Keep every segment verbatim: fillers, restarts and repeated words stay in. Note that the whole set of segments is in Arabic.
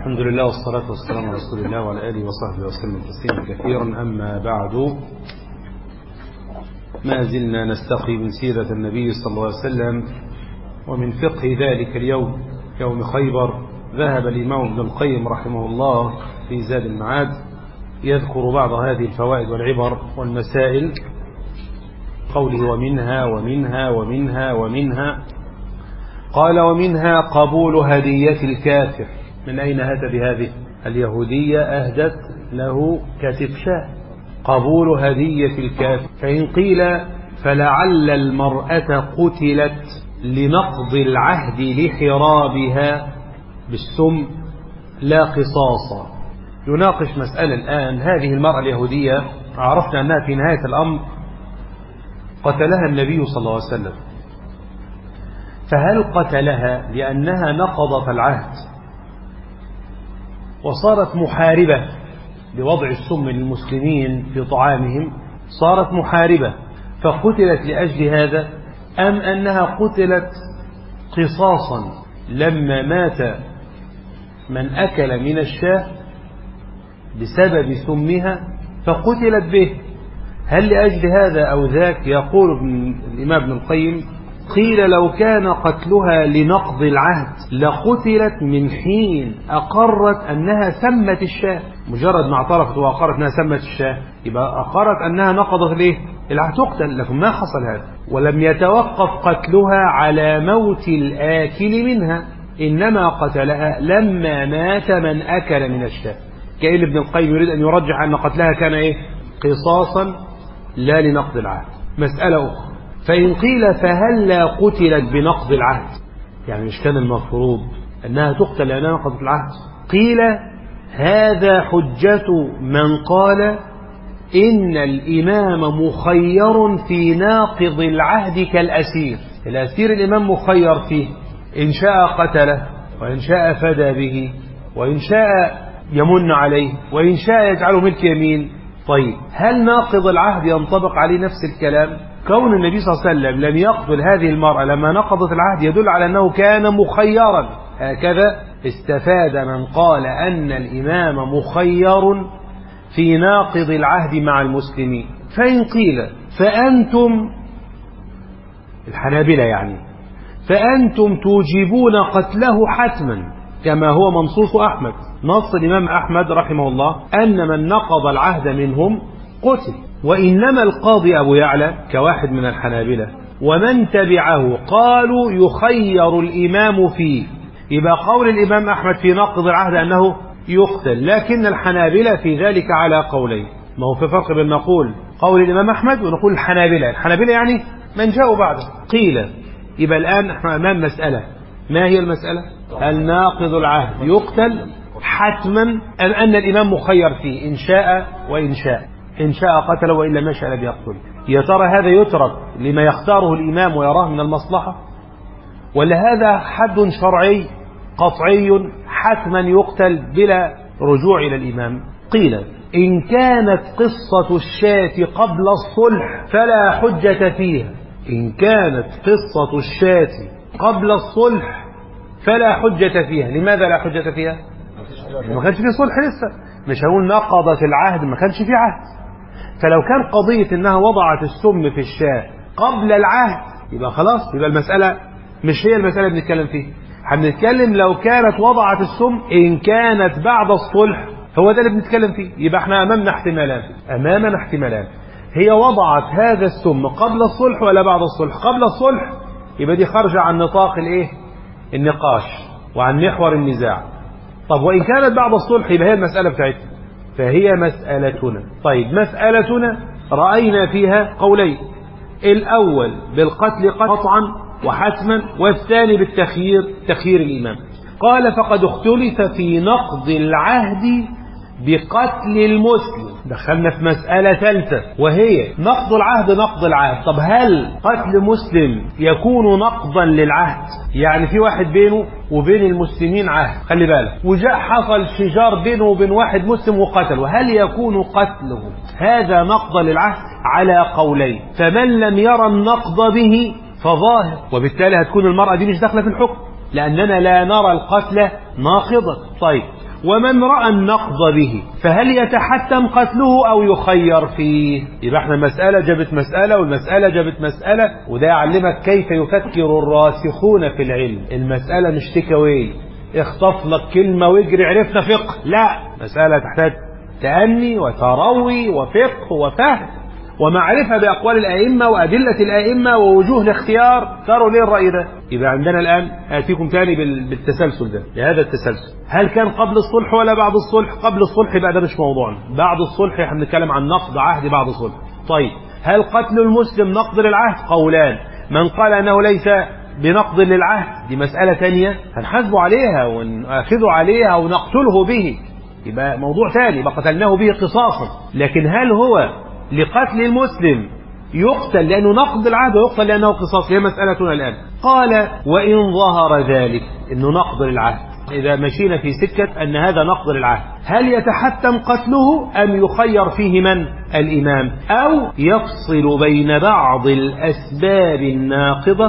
الحمد لله والصلاة والسلام على رسول الله وعلى آله وصحبه وسلم تسليما كثيرا. أما بعد، ما زلنا نستقي من سيرة النبي صلى الله عليه وسلم ومن فقه ذلك اليوم يوم خيبر. ذهب الإمام ابن القيم رحمه الله في زاد المعاد يذكر بعض هذه الفوائد والعبر والمسائل، قوله ومنها ومنها ومنها ومنها. قال ومنها قبول هدية الكافر. من أين أتى بهذه؟ اليهودية أهدت له كتف شاه. قبول هدية الكافر. فإن قيل فلعل المرأة قتلت لنقض العهد لحرابها بالسم لا قصاصا. يناقش مسألة الآن. هذه المرأة اليهودية عرفنا أنها في نهاية الأمر قتلها النبي صلى الله عليه وسلم، فهل قتلها لأنها نقضت العهد وصارت محاربة لوضع السم للمسلمين في طعامهم، صارت محاربة فقتلت لأجل هذا، أم أنها قتلت قصاصا لما مات من أكل من الشاه بسبب سمها فقتلت به؟ هل لأجل هذا أو ذاك؟ يقول الإمام ابن القيم قيل لو كان قتلها لنقض العهد لقتلت من حين أقرت أنها سمت الشاه. مجرد ما اعترفت وأقرت أنها سمت الشاه يبقى أقرت أنها نقضت ليه العهد تقتل، لكن ما حصل هذا. ولم يتوقف قتلها على موت الآكل منها، إنما قتلها لما مات من أكل من الشاه. كأن ابن القيم يريد أن يرجح أن قتلها كان إيه؟ قصاصا لا لنقض العهد. مسألة أخرى، فإن قيل فهل لا قتلت بنقض العهد؟ يعني مش كان المفروض أنها تقتل لأنها نقضت العهد؟ قيل هذا حجة من قال إن الإمام مخير في ناقض العهد كالأسير. الأسير الإمام مخير فيه، إن شاء قتله وإن شاء فدى به وإن شاء يمن عليه وإن شاء يجعله ملك يمين. طيب هل ناقض العهد ينطبق عليه نفس الكلام؟ كون النبي صلى الله عليه وسلم لم يقتل هذه المرأة لما نقضت العهد يدل على أنه كان مخيرا. هكذا استفاد من قال أن الإمام مخير في ناقض العهد مع المسلمين. فإن قيل فأنتم الحنابلة يعني فأنتم توجبون قتله حتما كما هو منصوص أحمد. نص الإمام أحمد رحمه الله أن من نقض العهد منهم قتل، وإنما القاضي أبو يعلى كواحد من الحنابلة ومن تبعه قالوا يخير الإمام فيه. يبقى قول الإمام أحمد في نقض العهد أنه يقتل، لكن الحنابلة في ذلك على قولين. ما هو في فرق بين نقول قول الإمام أحمد ونقول الحنابلة. الحنابلة يعني من جاءوا بعده. قيل يبقى الآن احنا أمام مسألة. ما هي المسألة؟ هل ناقض العهد يقتل حتما أم أن الإمام مخير فيه إن شاء وإن شاء؟ إن شاء قتل وإلا ما شاء لم يقتل. يا ترى هذا يترك لما يختاره الإمام ويراه من المصلحة، ولا هذا حد شرعي قطعي حتما يقتل بلا رجوع إلى الإمام؟ قيل إن كانت قصة الشاة قبل الصلح فلا حجة فيها. إن كانت قصة الشاة قبل الصلح فلا حجة فيها. لماذا لا حجة فيها؟ ما كانش في صلح لسه. مش هقول نقضت العهد، ما كانش في عهد. فلو كان قضية انها وضعت السم في الشاة قبل العهد يبقى خلاص، يبقى المسألة مش هي المسألة اللي بنتكلم فيها. هنتكلم لو كانت وضعت السم إن كانت بعد الصلح، هو ده اللي بنتكلم فيه. يبقى احنا أمامنا احتمالان أمامنا احتمالان هي وضعت هذا السم قبل الصلح ولا بعد الصلح. قبل الصلح يبقى دي خارجة عن نطاق الايه النقاش وعن محور النزاع. طب وإن كانت بعد الصلح يبقى هي المسألة بتاعتنا، فهي مسألتنا. طيب مسألتنا رأينا فيها قولين، الأول بالقتل قطعا وحتما، والثاني بالتخيير تخيير الإمام. قال فقد اختلف في نقض العهد بقتل المسلم. دخلنا في مسألة ثالثة وهي نقض العهد. نقض العهد، طب هل قتل مسلم يكون نقضا للعهد؟ يعني في واحد بينه وبين المسلمين عهد، خلي بالك، وجاء حصل شجار بينه وبين واحد مسلم وقتله، هل يكون قتله هذا نقضا للعهد؟ على قولين. فمن لم يرى النقض به فظاهر، وبالتالي هتكون المرأة دي مش داخلة في الحكم لأننا لا نرى القتل ناقضا. طيب ومن رأى النقض به فهل يتحتم قتله أو يخير فيه؟ يبقى احنا مسألة جابت مسألة والمسألة جابت مسألة، وده يعلمك كيف يفكر الراسخون في العلم. المسألة مش تكوي اخطف لك كلمة واجري عرفنا فقه، لا، مسألة تحتاج تأني وتروي وفقه وفهم ومعرفة بأقوال الأئمة وأدلة الأئمة ووجوه الاختيار. تروا ليه الرأي ده؟ يبقى عندنا الآن آتيكم تاني بالتسلسل ده، لهذا التسلسل. هل كان قبل الصلح ولا بعد الصلح؟ قبل الصلح يبقى ده مش موضوعنا. بعد الصلح احنا بنتكلم عن نقض عهد بعد الصلح. طيب هل قتل المسلم نقض للعهد؟ قولان. من قال أنه ليس بنقض للعهد دي مسألة تانية هنحاسبه عليها ونأخذه عليها ونقتله به، يبقى موضوع ثاني، يبقى قتلناه به قصاصا. لكن هل هو لقتل المسلم يقتل لأنه نقض العهد ويقتل لأنه قصاص؟ هي مسألتنا الآن. قال وإن ظهر ذلك إنه نقض للعهد، إذا مشينا في سكة أن هذا نقض للعهد، هل يتحتم قتله أم يخير فيه من؟ الإمام، أو يفصل بين بعض الأسباب الناقضة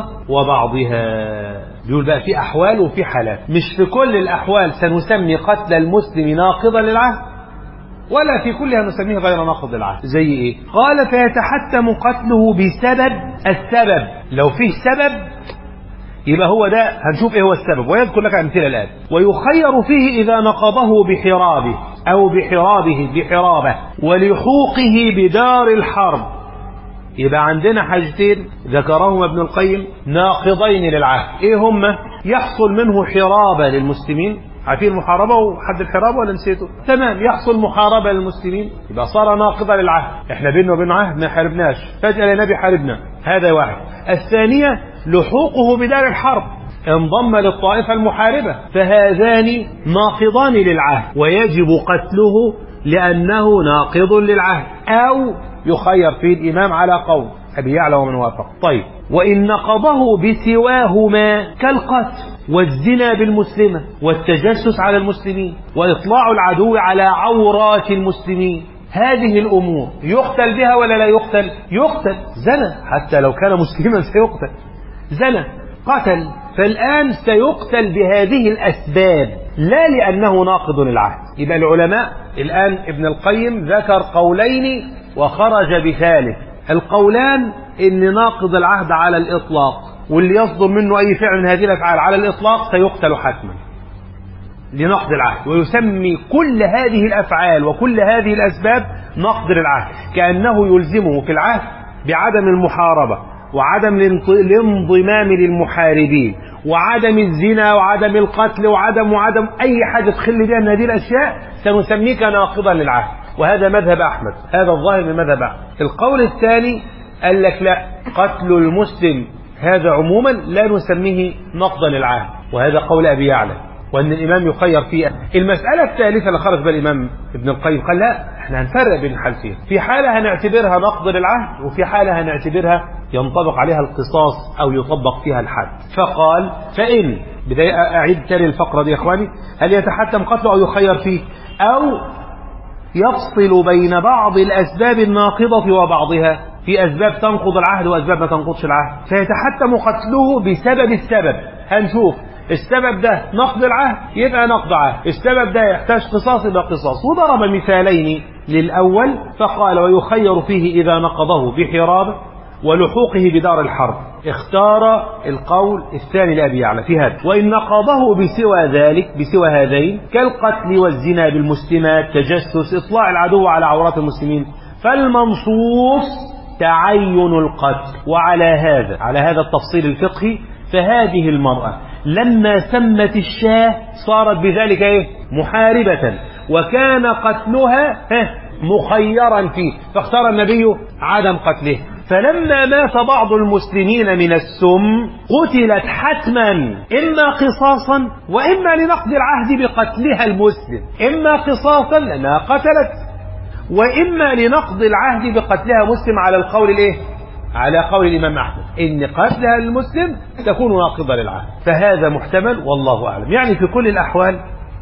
وبعضها؟ بيقول بقى في أحوال وفي حالات، مش في كل الأحوال سنسمي قتل المسلم ناقضا للعهد ولا في كلها نسميه غير ناقض العهد. زي ايه؟ قال فيتحتم قتله بسبب السبب. لو فيه سبب يبقى هو ده، هنشوف ايه هو السبب ويذكر لك امثله الان. ويخير فيه اذا نقضه بحرابه او بحرابه بحرابه ولحوقه بدار الحرب. يبقى عندنا حاجتين ذكرهما ابن القيم ناقضين للعهد، ايه هما؟ يحصل منه حرابه للمسلمين، عارفين المحاربة وحد الحرابة ولا نسيته؟ تمام، يحصل محاربة للمسلمين يبقى صار ناقضا للعهد. احنا بيننا وبين عهد ما حاربناش، فجأة النبي حاربنا، هذا واحد. الثانية لحوقه بدار الحرب، انضم للطائفة المحاربة، فهذان ناقضان للعهد ويجب قتله لأنه ناقض للعهد، أو يخير فيه الإمام على قول أبي يعلى ومن وافق. طيب وإن نقضه بسواهما كالقتل والزنا بالمسلمة والتجسس على المسلمين وإطلاع العدو على عورات المسلمين، هذه الأمور يقتل بها ولا لا يقتل؟ يقتل. زنا حتى لو كان مسلما سيقتل، زنا قتل، فالآن سيقتل بهذه الأسباب لا لأنه ناقض للعهد. يبقى العلماء الآن ابن القيم ذكر قولين وخرج بثالث. القولان إن ناقض العهد على الإطلاق، واللي يصدر منه أي فعل من هذه الأفعال على الإطلاق سيقتل حتما لنقض العهد، ويسمي كل هذه الأفعال وكل هذه الأسباب نقض للعهد، كأنه يلزمه في العهد بعدم المحاربة وعدم الانضمام للمحاربين وعدم الزنا وعدم القتل وعدم وعدم أي حاجة تخل بها من هذه الأشياء سنسميك ناقضا للعهد. وهذا مذهب أحمد، هذا الظاهر من مذهب أحمد. القول الثاني قال لك لا، قتل المسلم هذا عموما لا نسميه نقضا للعهد، وهذا قول أبي يعلى، وأن الإمام يخير فيه. المسألة الثالثة اللي خرج بها الإمام ابن القيم قال لا، احنا هنفرق بين الحالتين، في حالة هنعتبرها نقض للعهد وفي حالة هنعتبرها ينطبق عليها القصاص أو يطبق فيها الحد. فقال فإن، بداية أعيد تاني الفقرة دي يا إخواني، هل يتحتم قتله أو يخير فيه، أو يفصل بين بعض الأسباب الناقضة وبعضها، في أسباب تنقض العهد وأسباب ما تنقضش العهد، فيتحتم قتله بسبب السبب. هنشوف السبب ده نقض العهد يبقى نقض عهد، السبب ده يحتاج قصاص يبقى قصاص. وضرب مثالين للأول فقال ويخير فيه إذا نقضه بحرابه ولحوقه بدار الحرب. اختار القول الثاني لأبي يعلى في هذا. وإن نقضه بسوى ذلك، بسوى هذين كالقتل والزنا بالمسلمات، تجسس، إطلاع العدو على عورات المسلمين، فالمنصوص تعين القتل. وعلى هذا، على هذا التفصيل الفقهي، فهذه المرأة لما سمت الشاه صارت بذلك ايه؟ محاربة، وكان قتلها مخيرا فيه، فاختار النبي عدم قتله. فلما مات بعض المسلمين من السم قتلت حتما، إما قصاصا وإما لنقض العهد بقتلها المسلم، إما قصاصا لأنها قتلت، وإما لنقض العهد بقتلها مسلم، على القول الايه؟ على قول الإمام أحمد إن قتلها المسلم تكون ناقضة للعهد. فهذا محتمل والله أعلم. يعني في كل الأحوال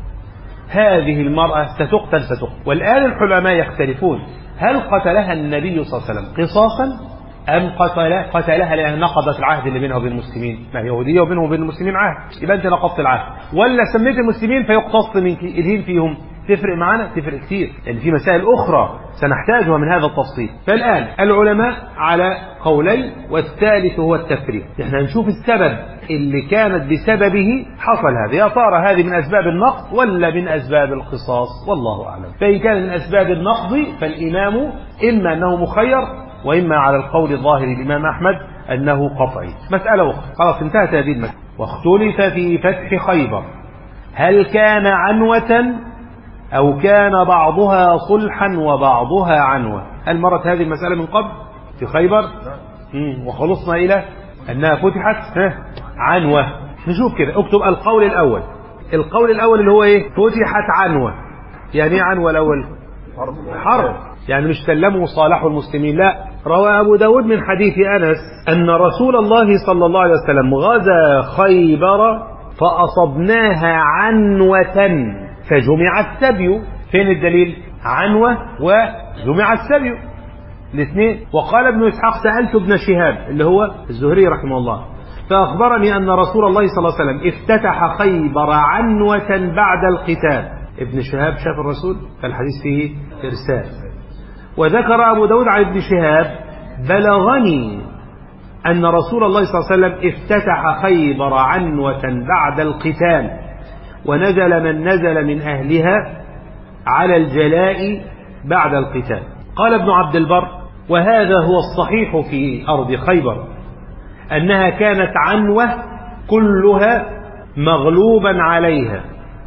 هذه المرأة ستقتل ستقتل. والآن العلماء يختلفون هل قتلها النبي صلى الله عليه وسلم قصاصا أم قتل قتلها لأن نقضت العهد اللي بينها وبين المسلمين؟ ما هي يهودية وبينهم وبين المسلمين عهد، يبقى أنت نقضت العهد. ولا سميت المسلمين فيقتص من الهين فيهم؟ تفرق معنا؟ تفرق كتير، لأن في مسائل أخرى سنحتاجها من هذا التفصيل. فالآن العلماء على قولين، والثالث هو التفريق. احنا نشوف السبب اللي كانت بسببه حصل هذا، يا ترى هذه من أسباب النقض ولا من أسباب القصاص؟ والله أعلم. فإن كان من أسباب النقض فالإمام إما أنه مخير، وإما على القول الظاهر الإمام أحمد أنه قطعي. مسألة أخرى، خلاص انتهت هذه المسألة. واختلف في فتح خيبر هل كان عنوة أو كان بعضها صلحا وبعضها عنوة. هل مرت هذه المسألة من قبل في خيبر؟ مم. وخلصنا إلى أنها فتحت عنوة. نشوف كده، اكتب القول الأول. القول الأول اللي هو إيه؟ فتحت عنوة. يعني إيه عنوة الأول؟ حرب، يعني مش سلموا وصالحوا المسلمين، لا. روى أبو داود من حديث أنس أن رسول الله صلى الله عليه وسلم غزا خيبر فأصبناها عنوة فجمع السبي. فين الدليل؟ عنوة وجمع السبي الاثنين. وقال ابن إسحاق سألت ابن شهاب اللي هو الزهري رحمه الله فأخبرني أن رسول الله صلى الله عليه وسلم افتتح خيبر عنوة بعد القتال. ابن شهاب شاف الرسول، فالحديث فيه إرسال. وذكر أبو داود عن ابن شهاب بلغني أن رسول الله صلى الله عليه وسلم افتتح خيبر عنوة بعد القتال ونزل من نزل من أهلها على الجلاء بعد القتال. قال ابن عبد البر وهذا هو الصحيح في أرض خيبر أنها كانت عنوة كلها مغلوبا عليها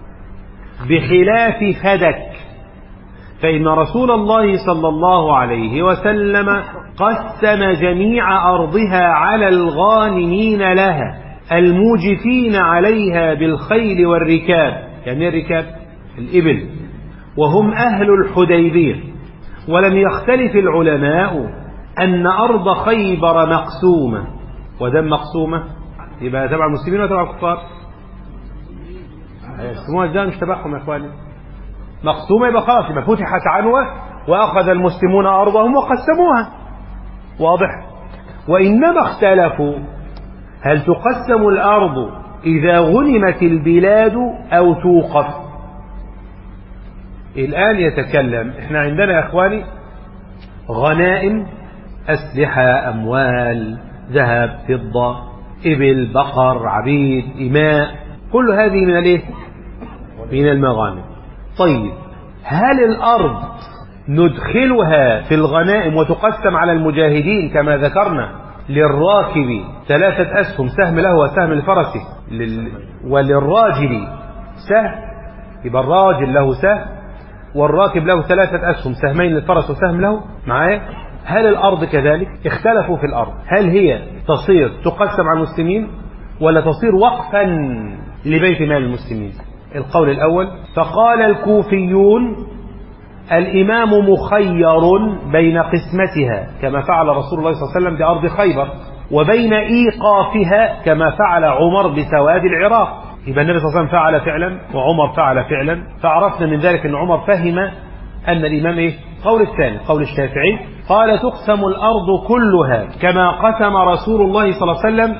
بخلاف فدك، فإن رسول الله صلى الله عليه وسلم قسم جميع أرضها على الغانمين لها الموجفين عليها بالخيل والركاب. يعني الركاب الإبل، وهم أهل الحديبية. ولم يختلف العلماء أن أرض خيبر مقسومة، ودم مقسومة يبقى تبع المسلمين وتبع الكفار. يقسموها ازاي؟ مش تبعهم يا اخواني. مقسومة يبقى خلاص، يبقى فتحت عنوة وأخذ المسلمون أرضهم وقسموها، واضح. وإنما اختلفوا هل تقسم الأرض إذا غنمت البلاد أو توقف. الآن يتكلم، احنا عندنا يا اخواني غنائم، أسلحة، أموال، ذهب، فضة، إبل، بقر، عبيد، إماء، كل هذه من الايه؟ من المغانم. طيب هل الأرض ندخلها في الغنائم وتقسم على المجاهدين كما ذكرنا؟ للراكب ثلاثة أسهم، سهم له وسهم لفرسه، لل... وللراجل سهم، يبقى الراجل له سهم والراكب له ثلاثة أسهم، سهمين للفرس وسهم له معايا. هل الأرض كذلك؟ اختلفوا في الأرض، هل هي تصير تقسم على المسلمين ولا تصير وقفا لبيت مال المسلمين؟ القول الأول. فقال الكوفيون الإمام مخير بين قسمتها كما فعل رسول الله صلى الله عليه وسلم بأرض خيبر، وبين إيقافها كما فعل عمر بسواد العراق. يبقى النبي صلى الله عليه وسلم فعل فعلا وعمر فعل فعلا، فعرفنا من ذلك أن عمر فهم أن الإمام إيه؟ قول الثاني قول الشافعي قال تقسم الأرض كلها كما قسم رسول الله صلى الله عليه وسلم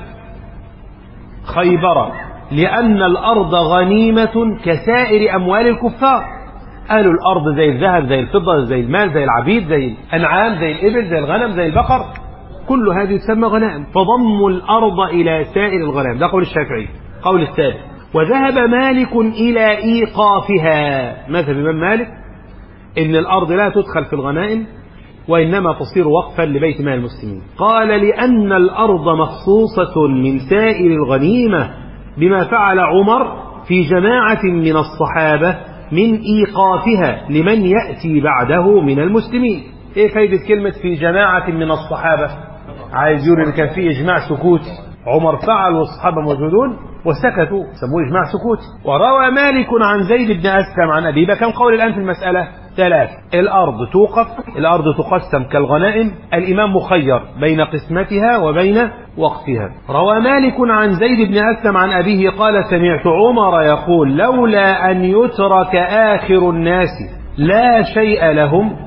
خيبر، لأن الأرض غنيمة كسائر أموال الكفار. أهل الأرض زي الذهب زي الفضة زي المال زي العبيد زي الأنعام زي الإبل زي الغنم زي البقر، كل هذه تسمى غنائم، فضموا الأرض إلى سائر الغنائم. ده قول الشافعي. قول الثالث وذهب مالك إلى إيقافها، مثل الإمام مالك إن الأرض لا تدخل في الغنائم وإنما تصير وقفا لبيت مال المسلمين. قال لأن الأرض مخصوصة من سائر الغنيمة بما فعل عمر في جماعة من الصحابة من إيقافها لمن يأتي بعده من المسلمين. إيه فايدة كلمة في جماعة من الصحابة؟ عايز يقول إن كان في إجماع سكوتي، عمر فعل والصحابة موجودون وسكتوا، سموه إجماع سكوتي. وروى مالك عن زيد بن أسلم عن أبيه. كم قول الآن في المسألة؟ ثلاث. الأرض توقف، الأرض تقسم كالغنائم، الإمام مخير بين قسمتها وبين وقفها. روى مالك عن زيد بن أسلم عن أبيه قال سمعت عمر يقول لولا أن يترك آخر الناس لا شيء لهم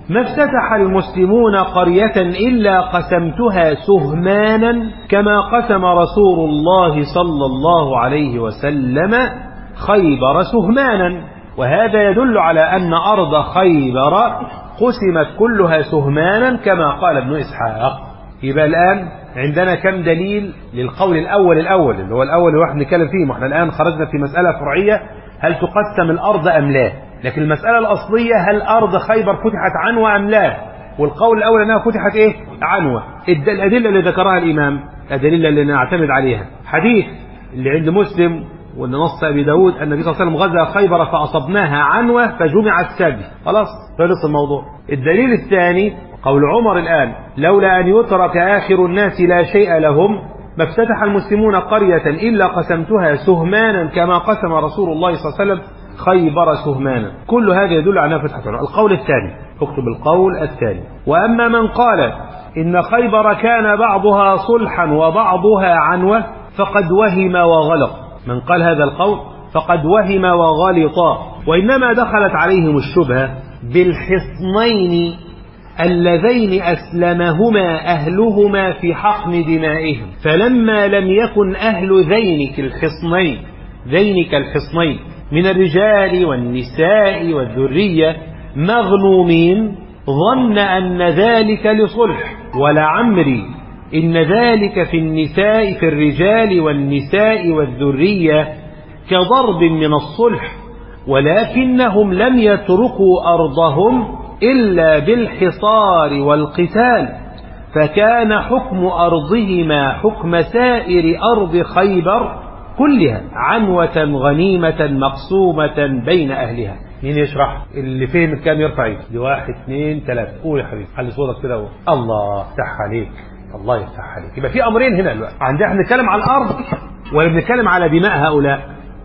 ما افتتح المسلمون قرية إلا قسمتها سهمانا كما قسم رسول الله صلى الله عليه وسلم خيبر سهمانا. وهذا يدل على أن أرض خيبر قسمت كلها سهمانا كما قال ابن إسحاق. يبقى الآن عندنا كم دليل للقول الأول الأول اللي هو الأول اللي واحد نتكلم فيه. ما احنا الآن خرجنا في مسألة فرعية، هل تقسم الأرض أم لا؟ لكن المسألة الأصلية هل أرض خيبر فتحت عنوة أم لا؟ والقول الأول أنها فتحت إيه؟ عنوة. الأدلة اللي ذكرها الإمام الأدلة اللي نعتمد عليها حديث اللي عند مسلم وأن نص أبي داود أن النبي صلى الله عليه وسلم غزا خيبر فأصبناها عنوة فجمع السبي. خلاص خلص الموضوع. الدليل الثاني قول عمر الآن لولا أن يترك آخر الناس لا شيء لهم ما افتتح المسلمون قرية إلا قسمتها سهمانا كما قسم رسول الله صلى الله عليه وسلم خيبر سهمانا. كل هذا يدل على فتحة عنوة. القول الثاني، اكتب القول الثاني. وأما من قال إن خيبر كان بعضها صلحا وبعضها عنوة فقد وهم وغلط. من قال هذا القول فقد وهم وغلط، وإنما دخلت عليهم الشبهة بالحصنين اللذين أسلمهما أهلهما في حقن دمائهم، فلما لم يكن أهل ذينك الحصنين ذينك الحصنين من الرجال والنساء والذرية مغنومين ظن أن ذلك لصلح، ولعمري إن ذلك في النساء في الرجال والنساء والذرية كضرب من الصلح، ولكنهم لم يتركوا أرضهم إلا بالحصار والقتال، فكان حكم أرضهما حكم سائر أرض خيبر كلها عنوة غنيمة مقسومة بين أهلها. مين يشرح؟ اللي فهم كام يرفع ايده. دي واحد اثنين ثلاثة. قول يا حبيبي حل صوتك كده. الله يفتح عليك، الله يفتح عليك. يبقى في أمرين هنا دلوقتي. عندنا احنا بنتكلم على الأرض ولا بنتكلم على دماء هؤلاء؟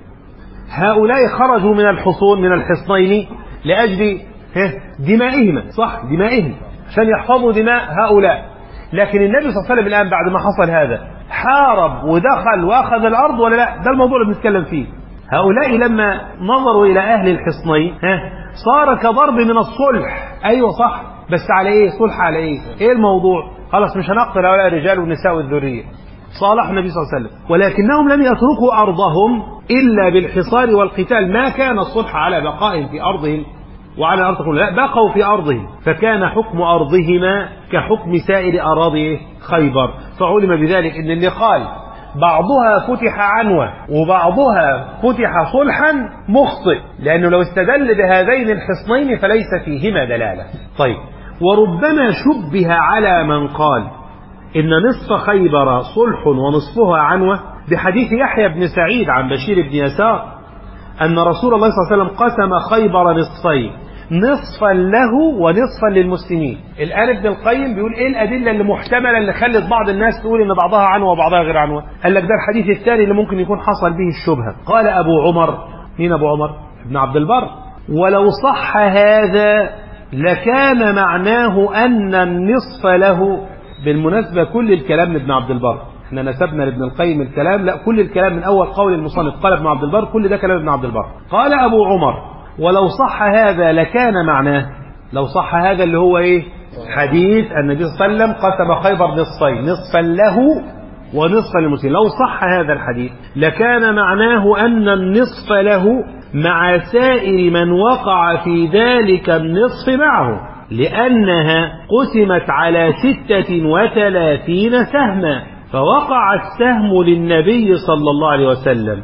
هؤلاء خرجوا من الحصون من الحصنين لأجل دمائهم، صح، دمائهم عشان يحفظوا دماء هؤلاء. لكن النبي صلى الله عليه وسلم الآن بعد ما حصل هذا حارب ودخل وأخذ الأرض ولا لا؟ ده الموضوع اللي بنتكلم فيه. هؤلاء لما نظروا إلى أهل الحصنين صار كضرب من الصلح. أيوة صح، بس على إيه؟ صلح على إيه؟ إيه الموضوع؟ خلاص مش هنقتل هؤلاء الرجال والنساء والذرية. صالح النبي صلى الله عليه وسلم، ولكنهم لم يتركوا أرضهم إلا بالحصار والقتال. ما كان الصلح على بقائهم في أرضهم وعلى الأرض كلها، لا بقوا في أرضهم، فكان حكم أرضهما كحكم سائر أراضي خيبر. فعلم بذلك إن اللي قال بعضها فتح عنوة وبعضها فتح صلحا مخطئ، لأنه لو استدل بهذين الحصنين فليس فيهما دلالة. طيب، وربما شبه على من قال إن نصف خيبر صلح ونصفها عنوة بحديث يحيى بن سعيد عن بشير بن يسار أن رسول الله صلى الله عليه وسلم قسم خيبر نصفين، نصفا له ونصفا للمسلمين. الآن ابن القيم بيقول ايه الأدلة اللي محتملة اللي خلت بعض الناس تقول ان بعضها عنوة وبعضها غير عنوة؟ قال لك ده الحديث الثاني اللي ممكن يكون حصل به الشبهة. قال أبو عمر، مين أبو عمر؟ ابن عبد البر، ولو صح هذا لكان معناه أن النصف له. بالمناسبة كل الكلام لابن عبد البر، احنا نسبنا لابن القيم الكلام، لا كل الكلام من أول قول المصنف قال ابن عبد البر، كل ده كلام ابن عبد البر. قال أبو عمر ولو صح هذا لكان معناه، لو صح هذا اللي هو ايه؟ حديث النبي صلى الله عليه وسلم قسم خيبر نصفين، نصفا له ونصفا للمسلمين. لو صح هذا الحديث لكان معناه أن النصف له مع سائر من وقع في ذلك النصف معه، لأنها قسمت على ستة وثلاثين سهما، فوقع السهم للنبي صلى الله عليه وسلم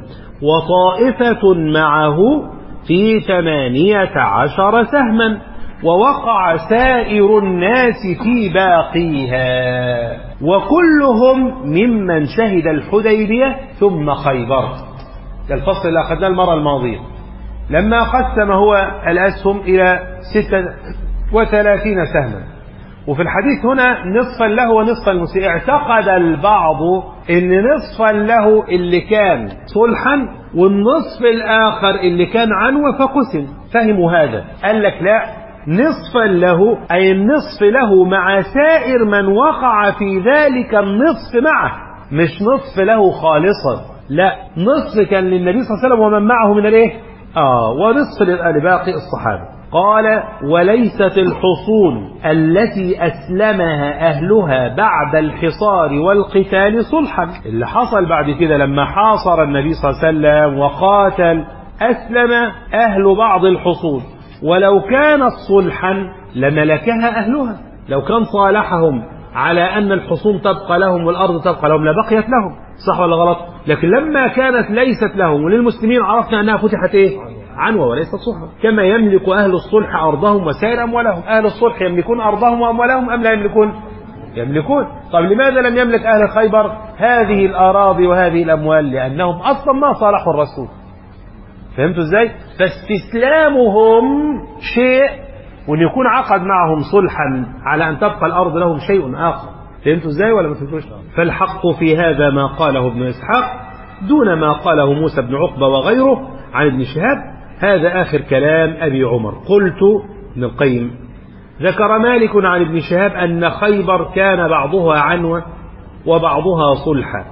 وطائفة معه في ثمانية عشر سهما، ووقع سائر الناس في باقيها، وكلهم ممن شهد الحديبية ثم خيبر. ده الفصل اللي أخذناه المرة الماضية لما قسم هو الأسهم إلى ستة وثلاثين سهما، وفي الحديث هنا نصفا له ونصفا للمسلمين. اعتقد البعض ان نصفا له اللي كان صلحا والنصف الآخر اللي كان عنوة فقسم، فهموا هذا. قال لك لا، نصفا له أي النصف له مع سائر من وقع في ذلك النصف معه، مش نصف له خالصا، لا، نصف كان للنبي صلى الله عليه وسلم ومن معه من الايه؟ آه ونصف لباقي الصحابة. قال وليست الحصون التي أسلمها أهلها بعد الحصار والقتال صلحا. اللي حصل بعد كده لما حاصر النبي صلى الله عليه وسلم وقاتل أسلم أهل بعض الحصون، ولو كانت صلحا لملكها أهلها، لو كان صالحهم على أن الحصون تبقى لهم والأرض تبقى لهم لبقيت لهم، صح ولا غلط؟ لكن لما كانت ليست لهم وللمسلمين عرفنا أنها فتحت إيه؟ عنوة وليست صلحا. كما يملك أهل الصلح أرضهم وسائر أموالهم. أهل الصلح يملكون أرضهم وأموالهم أم لا يملكون؟ يملكون. طب لماذا لم يملك أهل خيبر هذه الأراضي وهذه الأموال؟ لأنهم أصلا ما صالحوا الرسول. فهمتوا إزاي؟ فاستسلامهم شيء، وأن يكون عقد معهم صلحا على أن تبقى الأرض لهم شيء آخر. فهمتوا إزاي ولا ما فهمتوش؟ فالحق في هذا ما قاله ابن إسحاق دون ما قاله موسى بن عقبة وغيره عن ابن شهاب. هذا آخر كلام أبي عمر. قلت ابن القيم ذكر مالك عن ابن شهاب أن خيبر كان بعضها عنوة وبعضها صلحا،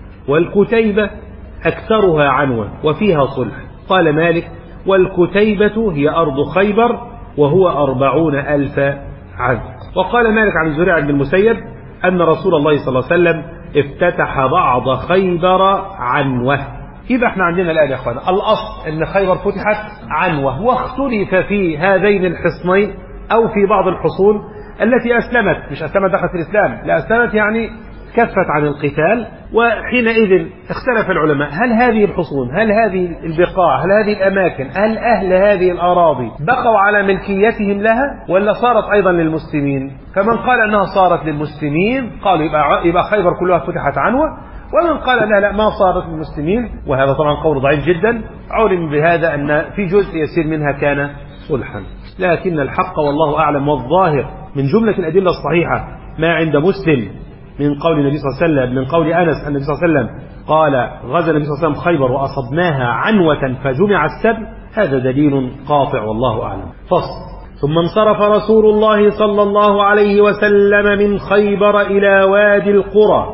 والكتيبة أكثرها عنوة وفيها صلح. قال مالك والكتيبة هي أرض خيبر وهو أربعون ألف عبد. وقال مالك عن الزريع بن المسيب أن رسول الله صلى الله عليه وسلم افتتح بعض خيبر عنوة. يبقى احنا عندنا الآن يا اخوانا الأصل أن خيبر فتحت عنوة، واختلف في هذين الحصنين أو في بعض الحصون التي أسلمت، مش أسلمت دخلت في الإسلام، لا أسلمت يعني كفت عن القتال. وحينئذ اختلف العلماء هل هذه الحصون، هل هذه البقاع، هل هذه الأماكن، هل أهل هذه الأراضي بقوا على ملكيتهم لها ولا صارت أيضا للمسلمين؟ فمن قال أنها صارت للمسلمين قالوا يبقى, يبقى خيبر كلها فتحت عنوة، ومن قال لا لا ما صارت للمسلمين، وهذا طبعا قول ضعيف جدا. علم بهذا أن في جزء يسير منها كان صلحا. لكن الحق والله أعلم والظاهر من جملة الأدلة الصحيحة ما عند مسلم من قول النبي صلى الله عليه وسلم، من قول أنس أن النبي صلى الله عليه وسلم قال غزا النبي صلى الله عليه وسلم خيبر وأصبناها عنوة فجمع السبع، هذا دليل قاطع والله أعلم. فصل. ثم انصرف رسول الله صلى الله عليه وسلم من خيبر إلى وادي القرى.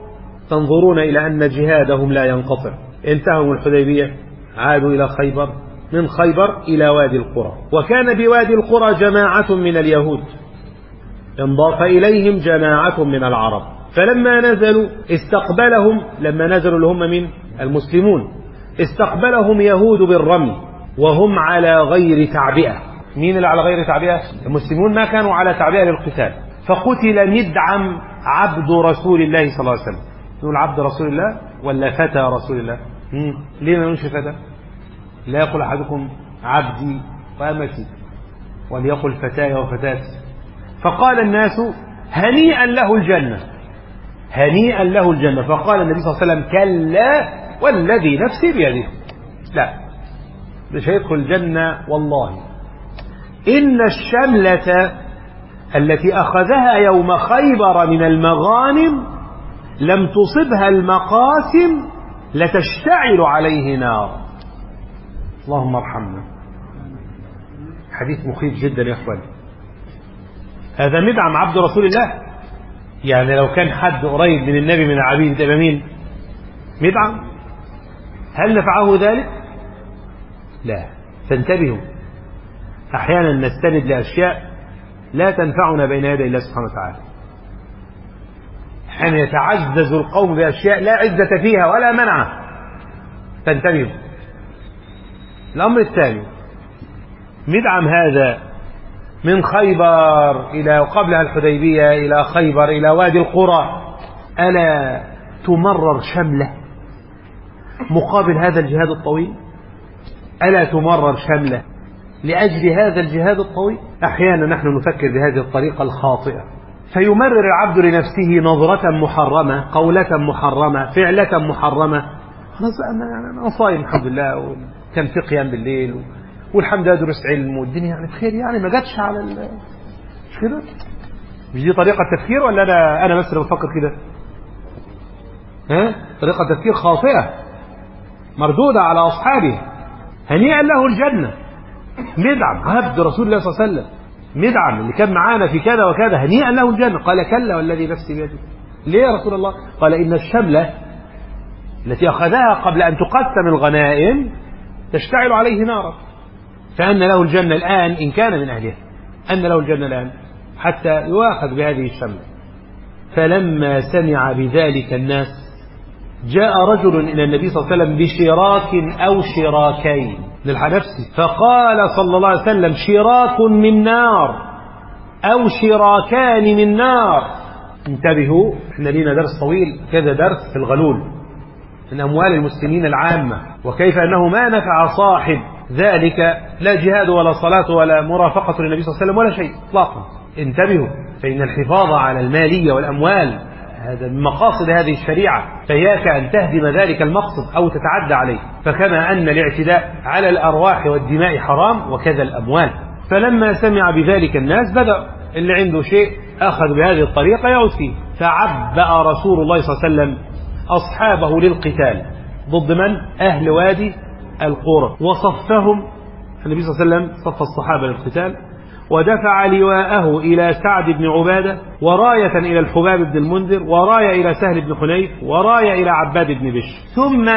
تنظرون إلى أن جهادهم لا ينقطع. انتهوا من الحديبية عادوا إلى خيبر، من خيبر إلى وادي القرى. وكان بوادي القرى جماعة من اليهود انضاف إليهم جماعة من العرب، فلما نزلوا استقبلهم، لما نزلوا اللي هم من المسلمون استقبلهم يهود بالرمي وهم على غير تعبئة. مين اللي على غير تعبئة؟ المسلمون ما كانوا على تعبئة للقتال. فقتل مدعم عبد رسول الله صلى الله عليه وسلم. نقول عبد رسول الله ولا فتى رسول الله؟ مم. ليه ما نقولش فتى؟ لا يقول أحدكم عبدي وأمتي وليقل فتاي وفتاتي. فقال الناس هنيئا له الجنة، هنيئا له الجنة. فقال النبي صلى الله عليه وسلم كلا والذي نفسي بيده، لا مش هيدخل الجنة والله. إن الشملة التي أخذها يوم خيبر من المغانم لم تصبها المقاسم لتشتعل عليه نار. اللهم ارحمنا. حديث مخيف جدا يا اخوان. هذا مدعم عبد رسول الله، يعني لو كان حد قريب من النبي من العبيد تبقى مين؟ مدعم. هل نفعه ذلك؟ لا. فانتبهوا، احيانا نستند لاشياء لا تنفعنا بين يدي الله سبحانه وتعالى. احيانا يتعزز القوم باشياء لا عزة فيها ولا منع. فانتبهوا. الامر الثاني، مدعم هذا من خيبر إلى قبلها الحديبية إلى خيبر إلى وادي القرى، ألا تمرر شملة مقابل هذا الجهاد الطويل؟ ألا تمرر شملة لأجل هذا الجهاد الطويل؟ أحيانا نحن نفكر بهذه الطريقة الخاطئة، فيمرر العبد لنفسه نظرة محرمة، قولة محرمة، فعلة محرمة. خلاص أنا صايم الحمد لله وكان في قيام بالليل والحمد لله درس علم والدنيا يعني بخير، يعني ما جاتش على ال... مش كده؟ مش دي طريقة تفكير ولا أنا أنا بس اللي بفكر كده؟ ها؟ طريقة تفكير خاطئة مردودة على أصحابه. هنيئا له الجنة. مدعم عبد رسول الله صلى الله عليه وسلم، مدعم اللي كان معانا في كذا وكذا، هنيئا له الجنة. قال كلا والذي نفسي بيده. ليه يا رسول الله؟ قال إن الشملة التي أخذها قبل أن تقسم الغنائم تشتعل عليه نارا. فأن له الجنة الآن إن كان من أهلها، أن له الجنة الآن حتى يؤاخذ بهذه الشملة. فلما سمع بذلك الناس جاء رجل إلى النبي صلى الله عليه وسلم بشراك أو شراكين للحنفسي، فقال صلى الله عليه وسلم: شراك من نار أو شراكان من نار. انتبهوا، احنا لينا درس طويل كذا درس في الغلول من أموال المسلمين العامة، وكيف أنه ما نفع صاحب ذلك لا جهاد ولا صلاة ولا مرافقة للنبي صلى الله عليه وسلم ولا شيء اطلاقا. انتبهوا، فإن الحفاظ على المالية والأموال هذا من مقاصد هذه الشريعة، فإياك أن تهدم ذلك المقصد أو تتعدى عليه. فكما أن الاعتداء على الأرواح والدماء حرام، وكذا الأموال. فلما سمع بذلك الناس بدأ اللي عنده شيء أخذ بهذه الطريقة يعود فيه. فعبأ رسول الله صلى الله عليه وسلم أصحابه للقتال ضد من؟ أهل وادي القرى، وصفهم النبي صلى الله عليه وسلم صف الصحابة للقتال، ودفع لواءه إلى سعد بن عبادة، وراية إلى الحباب بن المنذر، وراية إلى سهل بن حنيف، وراية إلى عباد بن بشر. ثم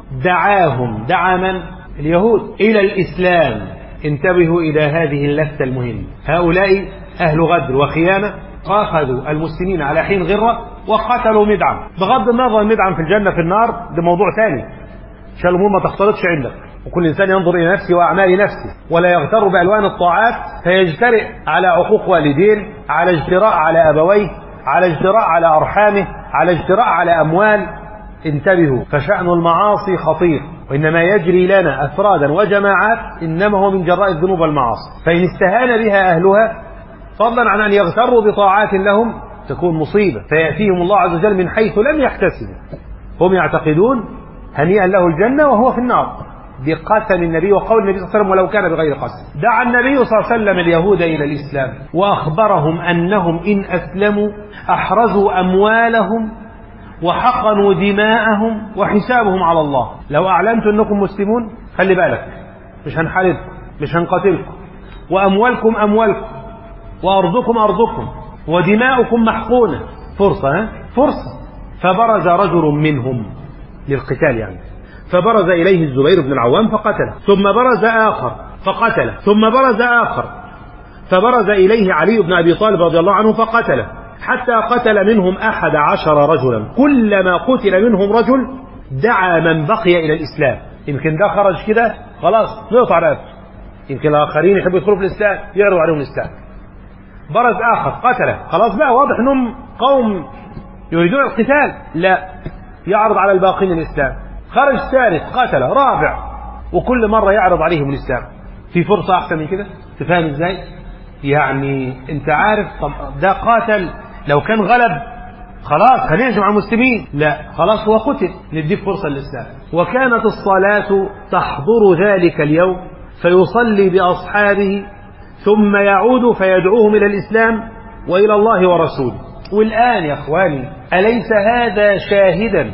دعاهم، دعا من؟ اليهود، إلى الإسلام. انتبهوا إلى هذه اللفتة المهمة. هؤلاء أهل غدر وخيانة أخذوا المسلمين على حين غرة وقتلوا مدعم. بغض النظر مدعم في الجنة في النار ده موضوع ثاني، عشان الأمور ما تختلطش عندك، وكل إنسان ينظر إلى نفسه وأعمال نفسه، ولا يغتر بألوان الطاعات فيجترئ على عقوق والدين، على اجتراء على أبويه، على اجتراء على أرحامه، على اجتراء على أموال. انتبهوا، فشأن المعاصي خطير، وإنما يجري لنا أفرادا وجماعات إنما هو من جراء الذنوب والمعاصي. فإن استهان بها أهلها فضلا عن أن يغتروا بطاعات لهم تكون مصيبة، فيأتيهم الله عز وجل من حيث لم يحتسبوا. هم يعتقدون هنيئا له الجنة وهو في النار بقسم النبي وقول النبي صلى الله عليه وسلم ولو كان بغير قسم. دعا النبي صلى الله عليه وسلم اليهود إلى الإسلام، وأخبرهم أنهم إن أسلموا أحرزوا أموالهم وحقنوا دماءهم وحسابهم على الله. لو أعلنتم أنكم مسلمون خلي بالك، مش هنحاربكم، مش هنقاتلكم، وأموالكم أموالكم، وأرضكم أرضكم، ودماؤكم محقونة. فرصة ها؟ فرصة. فبرز رجل منهم للقتال يعني، فبرز إليه الزبير بن العوام فقتله، ثم برز آخر فقتله، ثم برز آخر، فبرز إليه علي بن أبي طالب رضي الله عنه فقتله، حتى قتل منهم أحد عشر رجلا. كلما قتل منهم رجل دعا من بقي إلى الإسلام. يمكن ده خرج كده خلاص نقطع رأسه، يمكن الآخرين يحبوا يدخلوا في الإسلام يعرضوا عليهم الإسلام. برز آخر قتله، خلاص بقى واضح أنهم قوم يريدون القتال، لا، يعرض على الباقين الإسلام. خرج ثالث قتله، رابع، وكل مرة يعرض عليهم الإسلام. في فرصة أحسن من كده؟ تفهم إزاي؟ يعني أنت عارف طب ده قاتل، لو كان غلب خلاص هنهجم على المسلمين، لا خلاص هو قتل، نديك فرصة للإسلام. وكانت الصلاة تحضر ذلك اليوم فيصلي بأصحابه ثم يعود فيدعوهم إلى الإسلام وإلى الله ورسوله. والآن يا أخواني أليس هذا شاهدا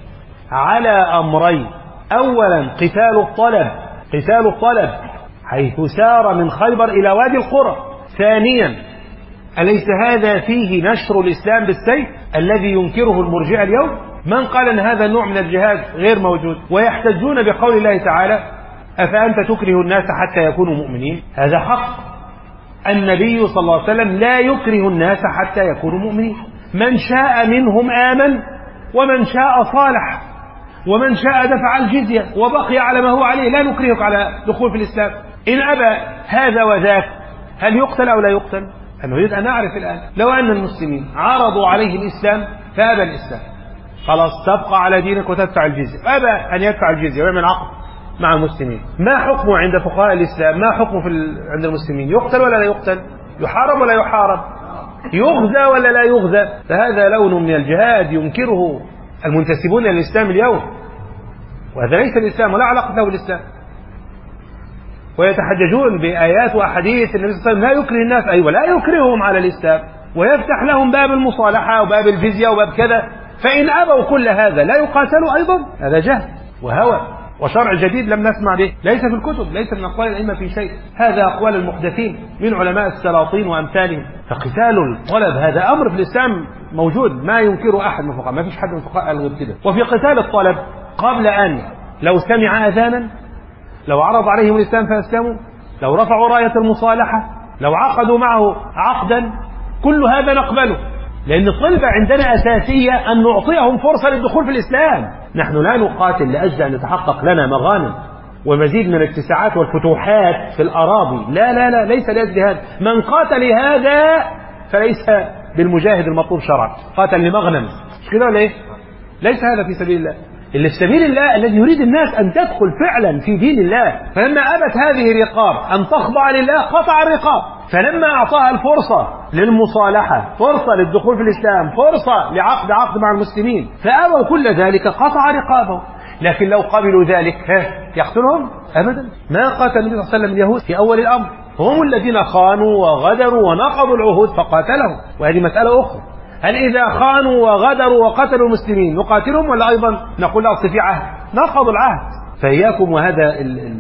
على أمرين؟ أولا قتال الطلب، قتال الطلب حيث سار من خيبر إلى وادي القرى. ثانيا أليس هذا فيه نشر الإسلام بالسيف الذي ينكره المرجئة اليوم؟ من قال أن هذا النوع من الجهاد غير موجود؟ ويحتجون بقول الله تعالى أفأنت تكره الناس حتى يكونوا مؤمنين. هذا حق، النبي صلى الله عليه وسلم لا يكره الناس حتى يكونوا مؤمنين. من شاء منهم آمن ومن شاء صالح ومن شاء دفع الجزية وبقي على ما هو عليه، لا نكرهك على دخول في الإسلام. إن أبى هذا وذاك هل يقتل أو لا يقتل؟ أنا نريد أن نعرف الآن. لو أن المسلمين عرضوا عليه الإسلام فأبى الإسلام، خلاص تبقى على دينك وتدفع الجزية. أبى أن يدفع الجزية ويعمل عقد مع المسلمين، ما حكمه عند فقهاء الإسلام؟ ما حكمه في ال... عند المسلمين؟ يقتل ولا لا يقتل؟ يحارب ولا يحارب؟ يغزى ولا لا يغزى؟ فهذا لون من الجهاد ينكره المنتسبون إلى الإسلام اليوم، وهذا ليس الإسلام ولا علاقة له بالإسلام. ويتحججون بآيات وأحاديث النبي صلى الله عليه وسلم لا يكره الناس، أيوة لا يكرههم على الإسلام، ويفتح لهم باب المصالحة وباب الجزية وباب كذا، فإن أبوا كل هذا لا يقاتلوا أيضا. هذا جهل وهوى وشرع جديد لم نسمع به، ليس في الكتب، ليس من أقوال الأئمة في شيء، هذا أقوال المحدثين من علماء السلاطين وأمثالهم. فقتال الطلب هذا أمر في الإسلام موجود ما ينكره أحد من الفقهاء، ما فيش حد من الفقهاء قال غير كده. وفي قتال الطلب قبل أن لو سمع أذانا لو عرض عليهم الإسلام فأسلموا لو رفعوا راية المصالحة، لو عقدوا معه عقدا، كل هذا نقبله، لأن الطلبة عندنا أساسية أن نعطيهم فرصة للدخول في الإسلام. نحن لا نقاتل لأجل أن يتحقق لنا مغانم ومزيد من الاتساعات والفتوحات في الأراضي، لا لا لا، ليس لأجل هذا. من قاتل هذا فليس بالمجاهد المطلوب شرعا، قاتل لمغنم، مش كده ولا إيه؟ ليس هذا في سبيل الله. اللي في سبيل الله الذي يريد الناس أن تدخل فعلا في دين الله. فلما أبت هذه الرقاب أن تخضع لله قطع الرقاب، فلما أعطاها الفرصة للمصالحة، فرصة للدخول في الإسلام، فرصة لعقد عقد مع المسلمين، فأبوا كل ذلك قطع رقابه. لكن لو قبلوا ذلك يقتلهم أبدا. ما قاتل النبي صلى الله عليه وسلم اليهود في أول الأمر، هم الذين خانوا وغدروا ونقضوا العهود فقاتلهم، وهذه مسألة أخرى. هل إذا خانوا وغدروا وقتلوا المسلمين نقاتلهم، ولا أيضا نقول لا أصل في عهد؟ نقضوا العهد. فإياكم وهذا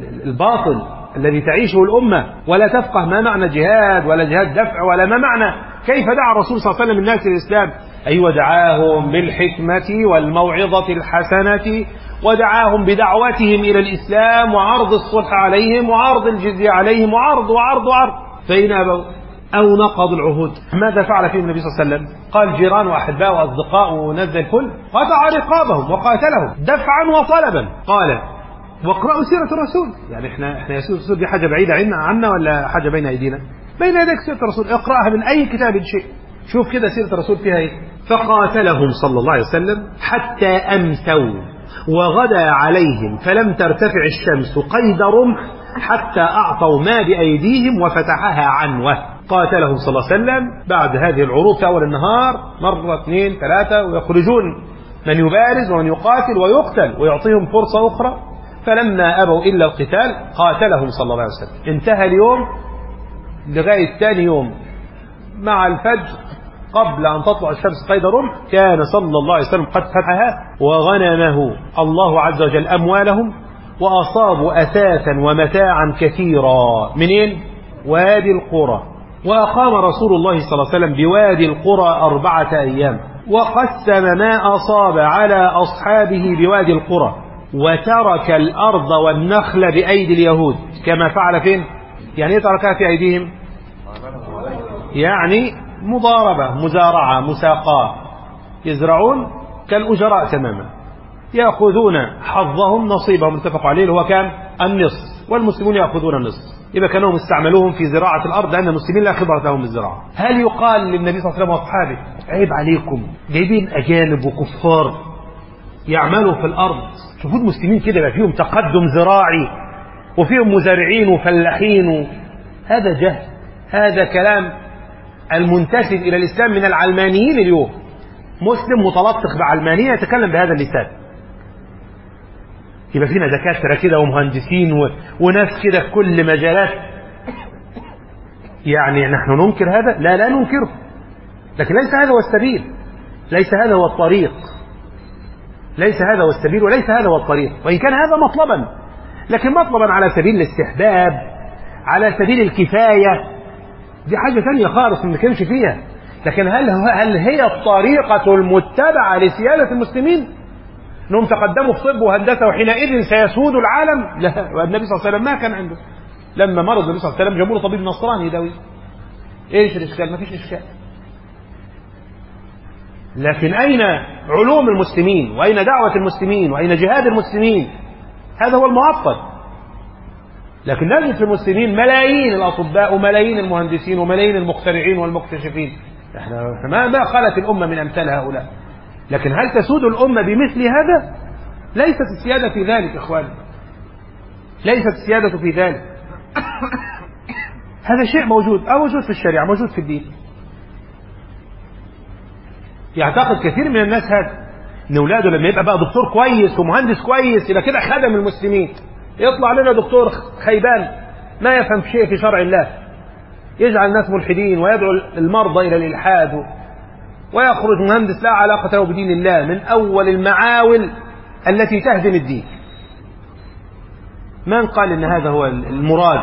الباطل الذي تعيشه الأمة، ولا تفقه ما معنى جهاد ولا جهاد دفع ولا ما معنى كيف دعا الرسول صلى الله عليه وسلم الناس للإسلام. أيوة، دعاهم بالحكمة والموعظة الحسنة، ودعاهم بدعوتهم إلى الإسلام وعرض الصلح عليهم وعرض الجزية عليهم وعرض وعرض وعرض، فإن أبوا أو نقضوا العهود ماذا فعل فيهم النبي صلى الله عليه وسلم؟ قال جيران وأحباء وأصدقاء ونزل الكل، قطع رقابهم وقاتلهم دفعا وطلبا. قال واقرأوا سيرة الرسول. يعني احنا احنا سيرة الرسول دي حاجة بعيدة عنا عنا ولا حاجة بين أيدينا؟ بين يديك سيرة الرسول، اقرأها من أي كتاب شيء. شوف كده سيرة الرسول فيها ايه. فقاتلهم صلى الله عليه وسلم حتى أمسوا وغدا عليهم، فلم ترتفع الشمس قيد رمح حتى أعطوا ما بأيديهم وفتحها عنوة. قاتلهم صلى الله عليه وسلم بعد هذه العروض في أول النهار مرة اثنين ثلاثة، ويخرجون من يبارز ومن يقاتل ويقتل ويعطيهم فرصة أخرى. فلما أبوا إلا القتال قاتلهم صلى الله عليه وسلم. انتهى اليوم لغاية ثاني يوم مع الفجر قبل أن تطلع الشمس قيد رمح كان صلى الله عليه وسلم قد فتحها، وغنمه الله عز وجل أموالهم، وأصابوا أثاثا ومتاعا كثيرا. منين؟ وادي القرى. وأقام رسول الله صلى الله عليه وسلم بوادي القرى أربعة أيام، وقسم ما أصاب على أصحابه بوادي القرى، وترك الأرض والنخل بأيدي اليهود كما فعل فين؟ يعني ايه تركها في أيديهم؟ يعني مضاربة، مزارعة، مساقاة، يزرعون كالأجراء تماما، يأخذون حظهم نصيبهم متفق عليه اللي هو كان النصف، والمسلمون يأخذون النصف. يبقى كانوا استعملوهم في زراعة الأرض لأن المسلمين لا خبرة لهم بالزراعة. هل يقال للنبي صلى الله عليه وسلم وأصحابه عيب عليكم جايبين أجانب وكفار يعملوا في الأرض؟ شوفوا المسلمين كده بقى فيهم تقدم زراعي وفيهم مزارعين وفلاحين. هذا جهل، هذا كلام المنتسب إلى الإسلام من العلمانيين اليوم. مسلم متلطخ بعلمانية يتكلم بهذا اللسان. يبقى فينا دكاترة كده ومهندسين و... وناس كده في كل مجالات. يعني نحن ننكر هذا؟ لا لا ننكره، لكن ليس هذا هو السبيل، ليس هذا هو الطريق، ليس هذا هو السبيل وليس هذا هو الطريق. وإن كان هذا مطلبا، لكن مطلبا على سبيل الاستحباب، على سبيل الكفاية، دي حاجة ثانية خالص ما نتكلمش فيها. لكن هل هل هي الطريقة المتبعة لسيادة المسلمين؟ انهم تقدموا في طب وهندسة وحينئذ سيسود العالم؟ لا، والنبي صلى الله عليه وسلم ما كان عنده. لما مرض النبي صلى الله عليه وسلم جابوا له طبيب نصراني يداوي. ايش الاشكال؟ ما فيش اشكال. لكن اين علوم المسلمين واين دعوة المسلمين واين جهاد المسلمين؟ هذا هو المعطل. لكن نجد في المسلمين ملايين الأطباء وملايين المهندسين وملايين المخترعين والمكتشفين. احنا ما ما خلت الأمة من أمثال هؤلاء. لكن هل تسود الأمة بمثل هذا؟ ليست السيادة في ذلك إخواني، ليست السيادة في ذلك. هذا شيء موجود أو موجود في الشريعة، موجود في الدين. يعتقد كثير من الناس هذا، ان اولاده لما يبقى بقى دكتور كويس ومهندس كويس يبقى كده خدم المسلمين. يطلع لنا دكتور خيبان ما يفهم شيء في شرع الله، يجعل الناس ملحدين ويدعو المرضى الى الالحاد، ويخرج مهندس لا علاقة له بدين الله، من اول المعاول التي تهدم الدين. من قال ان هذا هو المراد؟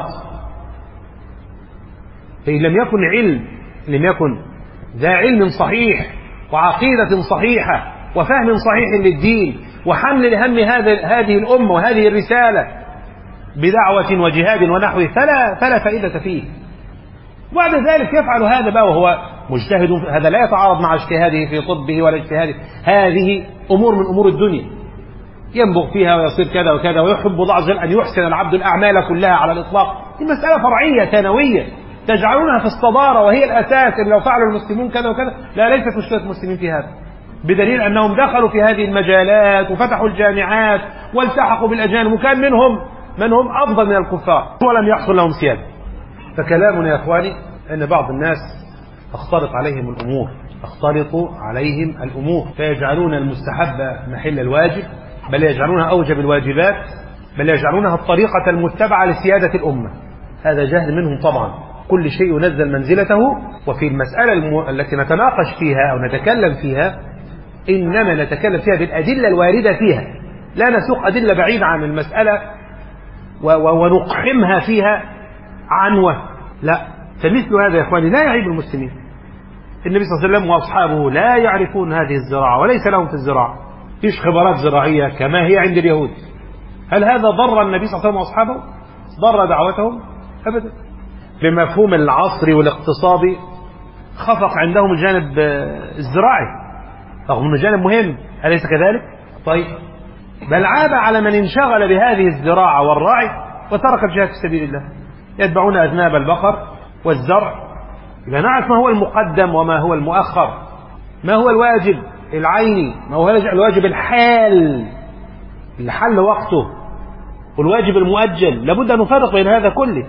فإن لم يكن علم، لم يكن ذا علم صحيح وعقيدة صحيحة وفهم صحيح للدين وحمل لهم هذه الأمة وهذه الرسالة، بدعوة وجهاد ونحوه فلا, فلا فائدة فيه. وبعد ذلك يفعل هذا بقى وهو مجتهد، هذا لا يتعارض مع اجتهاده في طبه ولا اجتهاده، هذه أمور من أمور الدنيا ينبغ فيها ويصير كذا وكذا، ويحب الله عز وجل أن يحسن العبد الأعمال كلها على الإطلاق. دي مسألة فرعية ثانوية تجعلونها في الصدارة وهي الأساس، إن لو فعلوا المسلمون كذا وكذا لا، ليست مشكلة المسلمين في هذا، بدليل أنهم دخلوا في هذه المجالات وفتحوا الجامعات والتحقوا بالأجانب، وكان منهم من هم أفضل من الكفار ولم يحصل لهم سيادة. فكلامنا يا إخواني أن بعض الناس تختلط عليهم الأمور، تختلط عليهم الأمور فيجعلون المستحب محل الواجب، بل يجعلونها أوجب الواجبات، بل يجعلونها الطريقة المتبعة لسيادة الأمة. هذا جهل منهم طبعا. كل شيء ينزل منزلته. وفي المسألة الم... التي نتناقش فيها أو نتكلم فيها إنما نتكلم فيها بالأدلة الواردة فيها، لا نسوق أدلة بعيدة عن المسألة و... و... ونقحمها فيها عنوة، لا. فمثل هذا يا إخواني لا يعيب المسلمين. النبي صلى الله عليه وسلم وأصحابه لا يعرفون هذه الزراعة وليس لهم في الزراعة، فيش خبرات زراعية كما هي عند اليهود. هل هذا ضر النبي صلى الله عليه وسلم وأصحابه؟ ضر دعوتهم؟ أبدا. بمفهوم العصر والاقتصادي خفق عندهم الجانب الزراعي رغم أنه جانب مهم، أليس كذلك؟ طيب، بل عاب على من انشغل بهذه الزراعة والرعي وترك الجهاد في سبيل الله، يتبعون أذناب البقر والزرع. إذا نعرف ما هو المقدم وما هو المؤخر، ما هو الواجب العيني، ما هو الواجب الحال اللي حل وقته، والواجب المؤجل، لابد أن نفرق بين هذا كله.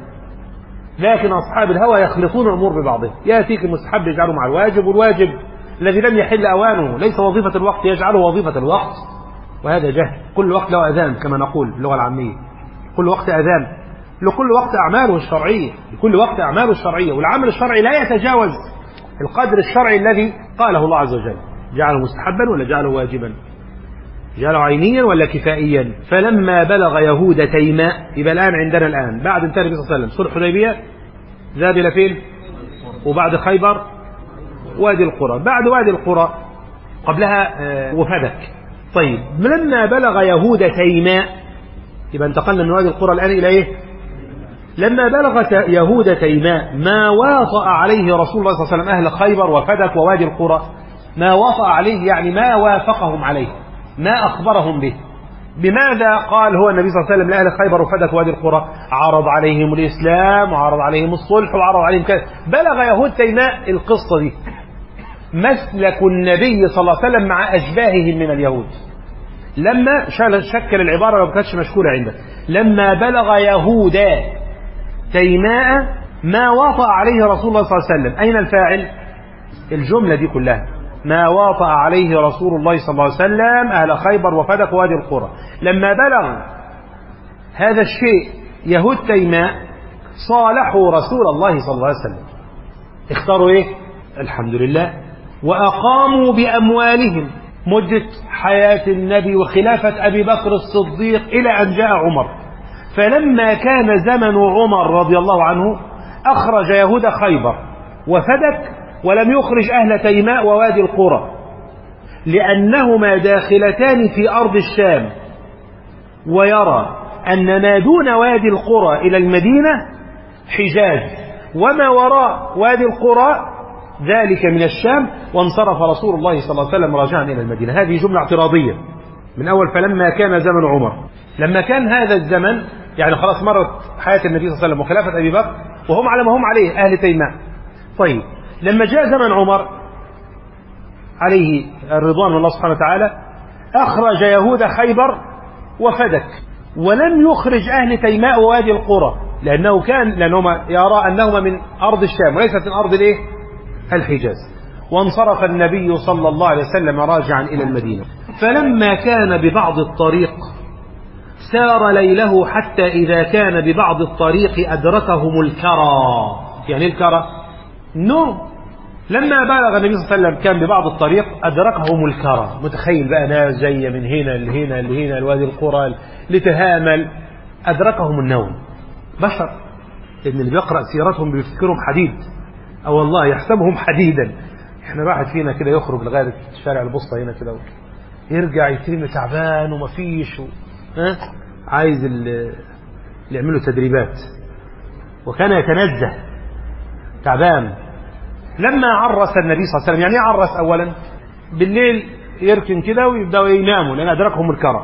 لكن أصحاب الهوى يخلطون الأمور ببعضها، يأتيك المستحب يجعله مع الواجب، والواجب الذي لم يحل أوانه ليس وظيفة الوقت يجعله وظيفة الوقت، وهذا جهل. كل وقت له أذان كما نقول باللغة العامية، كل وقت أذان، لكل وقت أعماله الشرعية، لكل وقت أعماله الشرعية، والعمل الشرعي لا يتجاوز القدر الشرعي الذي قاله الله عز وجل. جعله مستحبا ولا جعله واجبا؟ جعله عينيا ولا كفائيا؟ فلما بلغ يهود تيماء، يبقى الآن عندنا الآن بعد انتهى النبي صلى الله عليه وسلم صلح حديبية، ذهب إلى فين؟ وبعد خيبر وادي القرى، بعد وادي القرى قبلها وفدك. طيب، لما بلغ يهود تيماء يبقى انتقلنا من وادي القرى الآن إلى إيه؟ لما بلغ يهود تيماء ما واطأ عليه رسول الله صلى الله عليه وسلم أهل خيبر وفدك ووادي القرى، ما واطأ عليه يعني ما وافقهم عليه، ما أخبرهم به. بماذا قال هو النبي صلى الله عليه وسلم لأهل خيبر وفدك وادي القرى؟ عرض عليهم الإسلام وعرض عليهم الصلح وعرض عليهم كذا. بلغ يهود تيماء القصة دي مسلك النبي صلى الله عليه وسلم مع أشباههم من اليهود. لما شكل العبارة لو كانتش مشكولة عنده، لما بلغ يهود تيماء ما واطأ عليه رسول الله صلى الله عليه وسلم. أين الفاعل؟ الجملة دي كلها ما واطأ عليه رسول الله صلى الله عليه وسلم أهل خيبر وفدك وادي القرى. لما بلغ هذا الشيء يهود تيماء صالحوا رسول الله صلى الله عليه وسلم، اختاروا ايه؟ الحمد لله، وأقاموا بأموالهم مدة حياة النبي وخلافة أبي بكر الصديق إلى أن جاء عمر. فلما كان زمن عمر رضي الله عنه أخرج يهود خيبر وفدك ولم يخرج أهل تيماء ووادي القرى، لأنهما داخلتان في أرض الشام، ويرى أن ما دون وادي القرى إلى المدينة حجاز، وما وراء وادي القرى ذلك من الشام، وانصرف رسول الله صلى الله عليه وسلم راجعا إلى المدينة. هذه جملة اعتراضية من أول فلما كان زمن عمر. لما كان هذا الزمن يعني خلاص مرت حياة النبي صلى الله عليه وسلم وخلافة أبي بكر وهم على ما هم عليه أهل تيماء. طيب، لما جاء زمن عمر عليه الرضوان من الله سبحانه وتعالى أخرج يهود خيبر وفدك ولم يخرج أهل تيماء ووادي القرى، لأنه كان لأنهما يرى أنهما من أرض الشام وليست من أرض الإيه؟ الحجاز. وانصرف النبي صلى الله عليه وسلم راجعا إلى المدينة. فلما كان ببعض الطريق سار ليله حتى إذا كان ببعض الطريق أدركهم الكرى. يعني الكرى نوم. لما بلغ النبي صلى الله عليه وسلم كان ببعض الطريق أدركهم الكرى. متخيل بقى ناس جاية من هنا لهنا لهنا لوادي القرى لتهامل، أدركهم النوم. بشر، إن اللي بيقرأ سيرتهم بيفتكرهم حديد، أو والله يحسبهم حديدا. احنا واحد فينا كده يخرج لغاية شارع البسطة هنا كده يرجع يترمي تعبان ومفيش و... ها؟ عايز يعملوا تدريبات، وكان يتنزه تعبان. لما عرس النبي صلى الله عليه وسلم، يعني عرس أولا بالليل يركن كده ويبدأوا يناموا لأن أدركهم الكرى،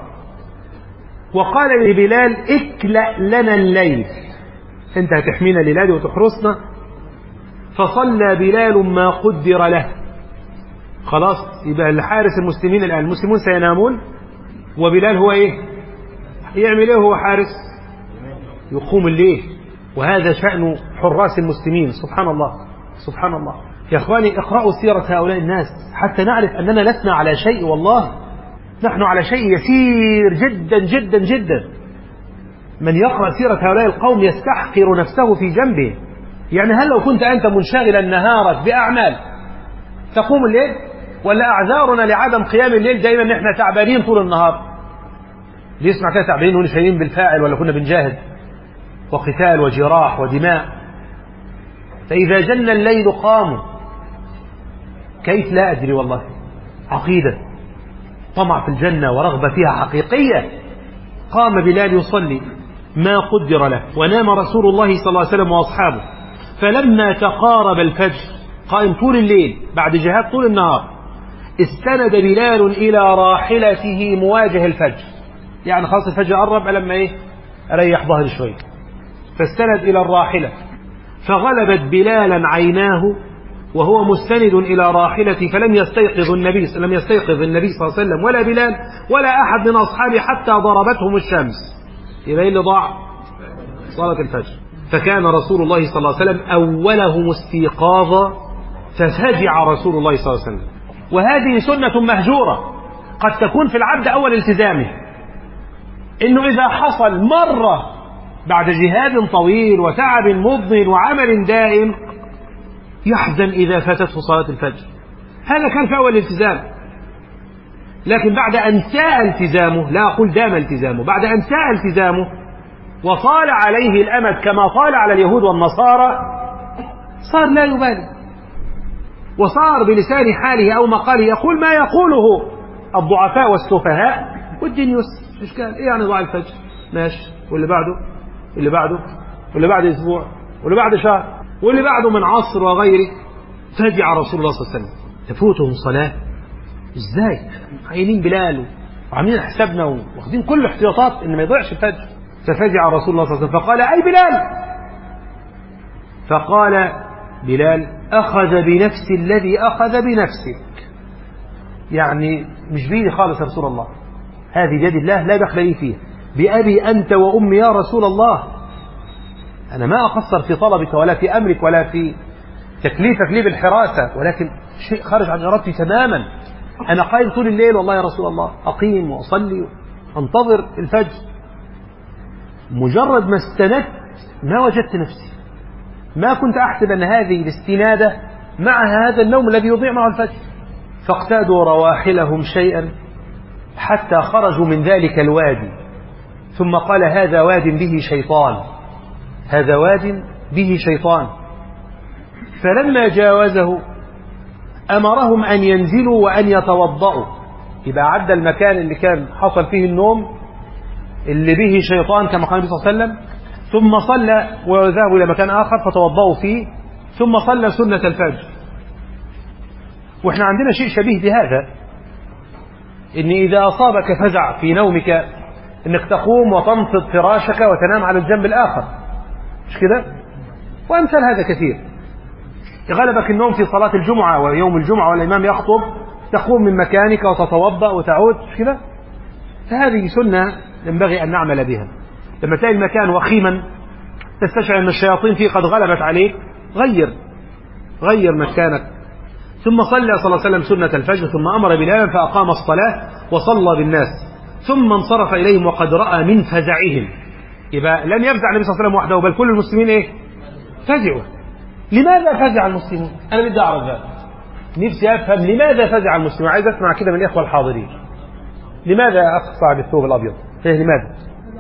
وقال لبلال اكلأ لنا الليل، أنت هتحمينا الليلة دي وتحرسنا. فصلى بلال ما قدر له. خلاص يبقى الحارس المسلمين الآن، المسلمون سينامون وبلال هو إيه يعمل إيه؟ هو حارس يقوم الليل. وهذا شأن حراس المسلمين. سبحان الله سبحان الله. يا أخواني اقرأوا سيرة هؤلاء الناس حتى نعرف أننا لسنا على شيء، والله نحن على شيء يسير جدا جدا جدا. من يقرأ سيرة هؤلاء القوم يستحقر نفسه في جنبه. يعني هل لو كنت أنت منشغلا نهارك بأعمال تقوم الليل؟ ولا أعذارنا لعدم قيام الليل دائما نحن تعبانين طول النهار؟ ليسمع كده تعبانين ونحن شايلين بالفاعل ولا كنا بنجاهد وقتال وجراح ودماء. فإذا جن الليل قاموا. كيف؟ لا أدري والله. عقيدة، طمع في الجنة ورغبة فيها حقيقية. قام بلال يصلي ما قدر له، ونام رسول الله صلى الله عليه وسلم وأصحابه. فلما تقارب الفجر، قائم طول الليل بعد جهاد طول النهار، استند بلال إلى راحلته مواجه الفجر. يعني خلاص الفجر قرب، لما إيه أريح ظهري شوي، فاستند إلى الراحلة. فغلبت بلالا عيناه وهو مستند إلى راحلته، فلم يستيقظ النبي لم يستيقظ النبي صلى الله عليه وسلم ولا بلال ولا أحد من أصحابه حتى ضربتهم الشمس. يبقى اللي ضاع صلاة الفجر. فكان رسول الله صلى الله عليه وسلم أولهم استيقاظا، ففزع رسول الله صلى الله عليه وسلم. وهذه سنة مهجورة قد تكون في العبد أول التزامه، إنه إذا حصل مرة بعد جهاد طويل وتعب مضن وعمل دائم يحزن إذا فاتته صلاة الفجر. هذا كان في أول التزام، لكن بعد أن ساء التزامه، لا أقول دام التزامه، بعد أن ساء التزامه وطال عليه الأمد كما طال على اليهود والنصارى، صار لا يبالي، وصار بلسان حاله أو مقاله يقول ما يقوله الضعفاء والسفهاء والدين يسر. إشكال إيه يعني ضاع الفجر؟ ماشي، واللي بعده واللي بعده واللي بعد أسبوع واللي بعد شهر واللي بعده من عصر وغيره. فزع رسول الله صلى الله عليه وسلم. تفوتهم صلاة ازاي؟ عينين بلال وعاملين حسابنا واخدين كل احتياطات ان ما يضيعش الفجر. ففزع رسول الله صلى الله عليه وسلم فقال اي بلال؟ فقال بلال اخذ بنفس الذي اخذ بنفسك، يعني مش بيدي خالص يا رسول الله، هذه بيد الله لا دخل لي فيها، بأبي أنت وأمي يا رسول الله، أنا ما أقصر في طلبك ولا في أمرك ولا في تكليفك لي بالحراسة، ولكن شيء خارج عن إرادتي تماما. أنا قائم طول الليل والله يا رسول الله، أقيم وأصلي أنتظر الفجر. مجرد ما استندت ما وجدت نفسي، ما كنت أحسب أن هذه الاستنادة مع هذا النوم الذي يضيع معه الفجر. فاقتادوا رواحلهم شيئا حتى خرجوا من ذلك الوادي، ثم قال هذا واد به شيطان، هذا واد به شيطان. فلما جاوزه أمرهم أن ينزلوا وأن يتوضأوا. يبقى عد المكان اللي كان حصل فيه النوم اللي به شيطان كما قال النبي صلى الله عليه وسلم، ثم صلى وذهبوا إلى مكان آخر فتوضأوا فيه، ثم صلى سنة الفجر. وإحنا عندنا شيء شبيه بهذا، إن إذا أصابك فزع في نومك إنك تقوم وتنفض فراشك وتنام على الجنب الآخر، مش كده؟ وأمثال هذا كثير. يغلبك النوم في صلاة الجمعة ويوم الجمعة والإمام يخطب، تقوم من مكانك وتتوضأ وتعود، مش كده؟ فهذه سنة ينبغي أن نعمل بها. لما تلاقي المكان وخيما تستشعر أن الشياطين فيه قد غلبت عليك، غير غير مكانك. ثم صلى صلى الله عليه وسلم سنة الفجر، ثم أمر بلالا فأقام الصلاة وصلى بالناس، ثم انصرف إليهم وقد رأى من فزعهم. يبقى لم يفزع النبي صلى الله عليه وسلم وحده، بل كل المسلمين إيه؟ فزعوا. لماذا فزع المسلمون؟ أنا بدي أعرف ذلك، نفسي أفهم لماذا فزع المسلمون. عايز أسمع كده من الإخوة الحاضرين، لماذا أخ صاحب الثوب الأبيض؟ إيه لماذا؟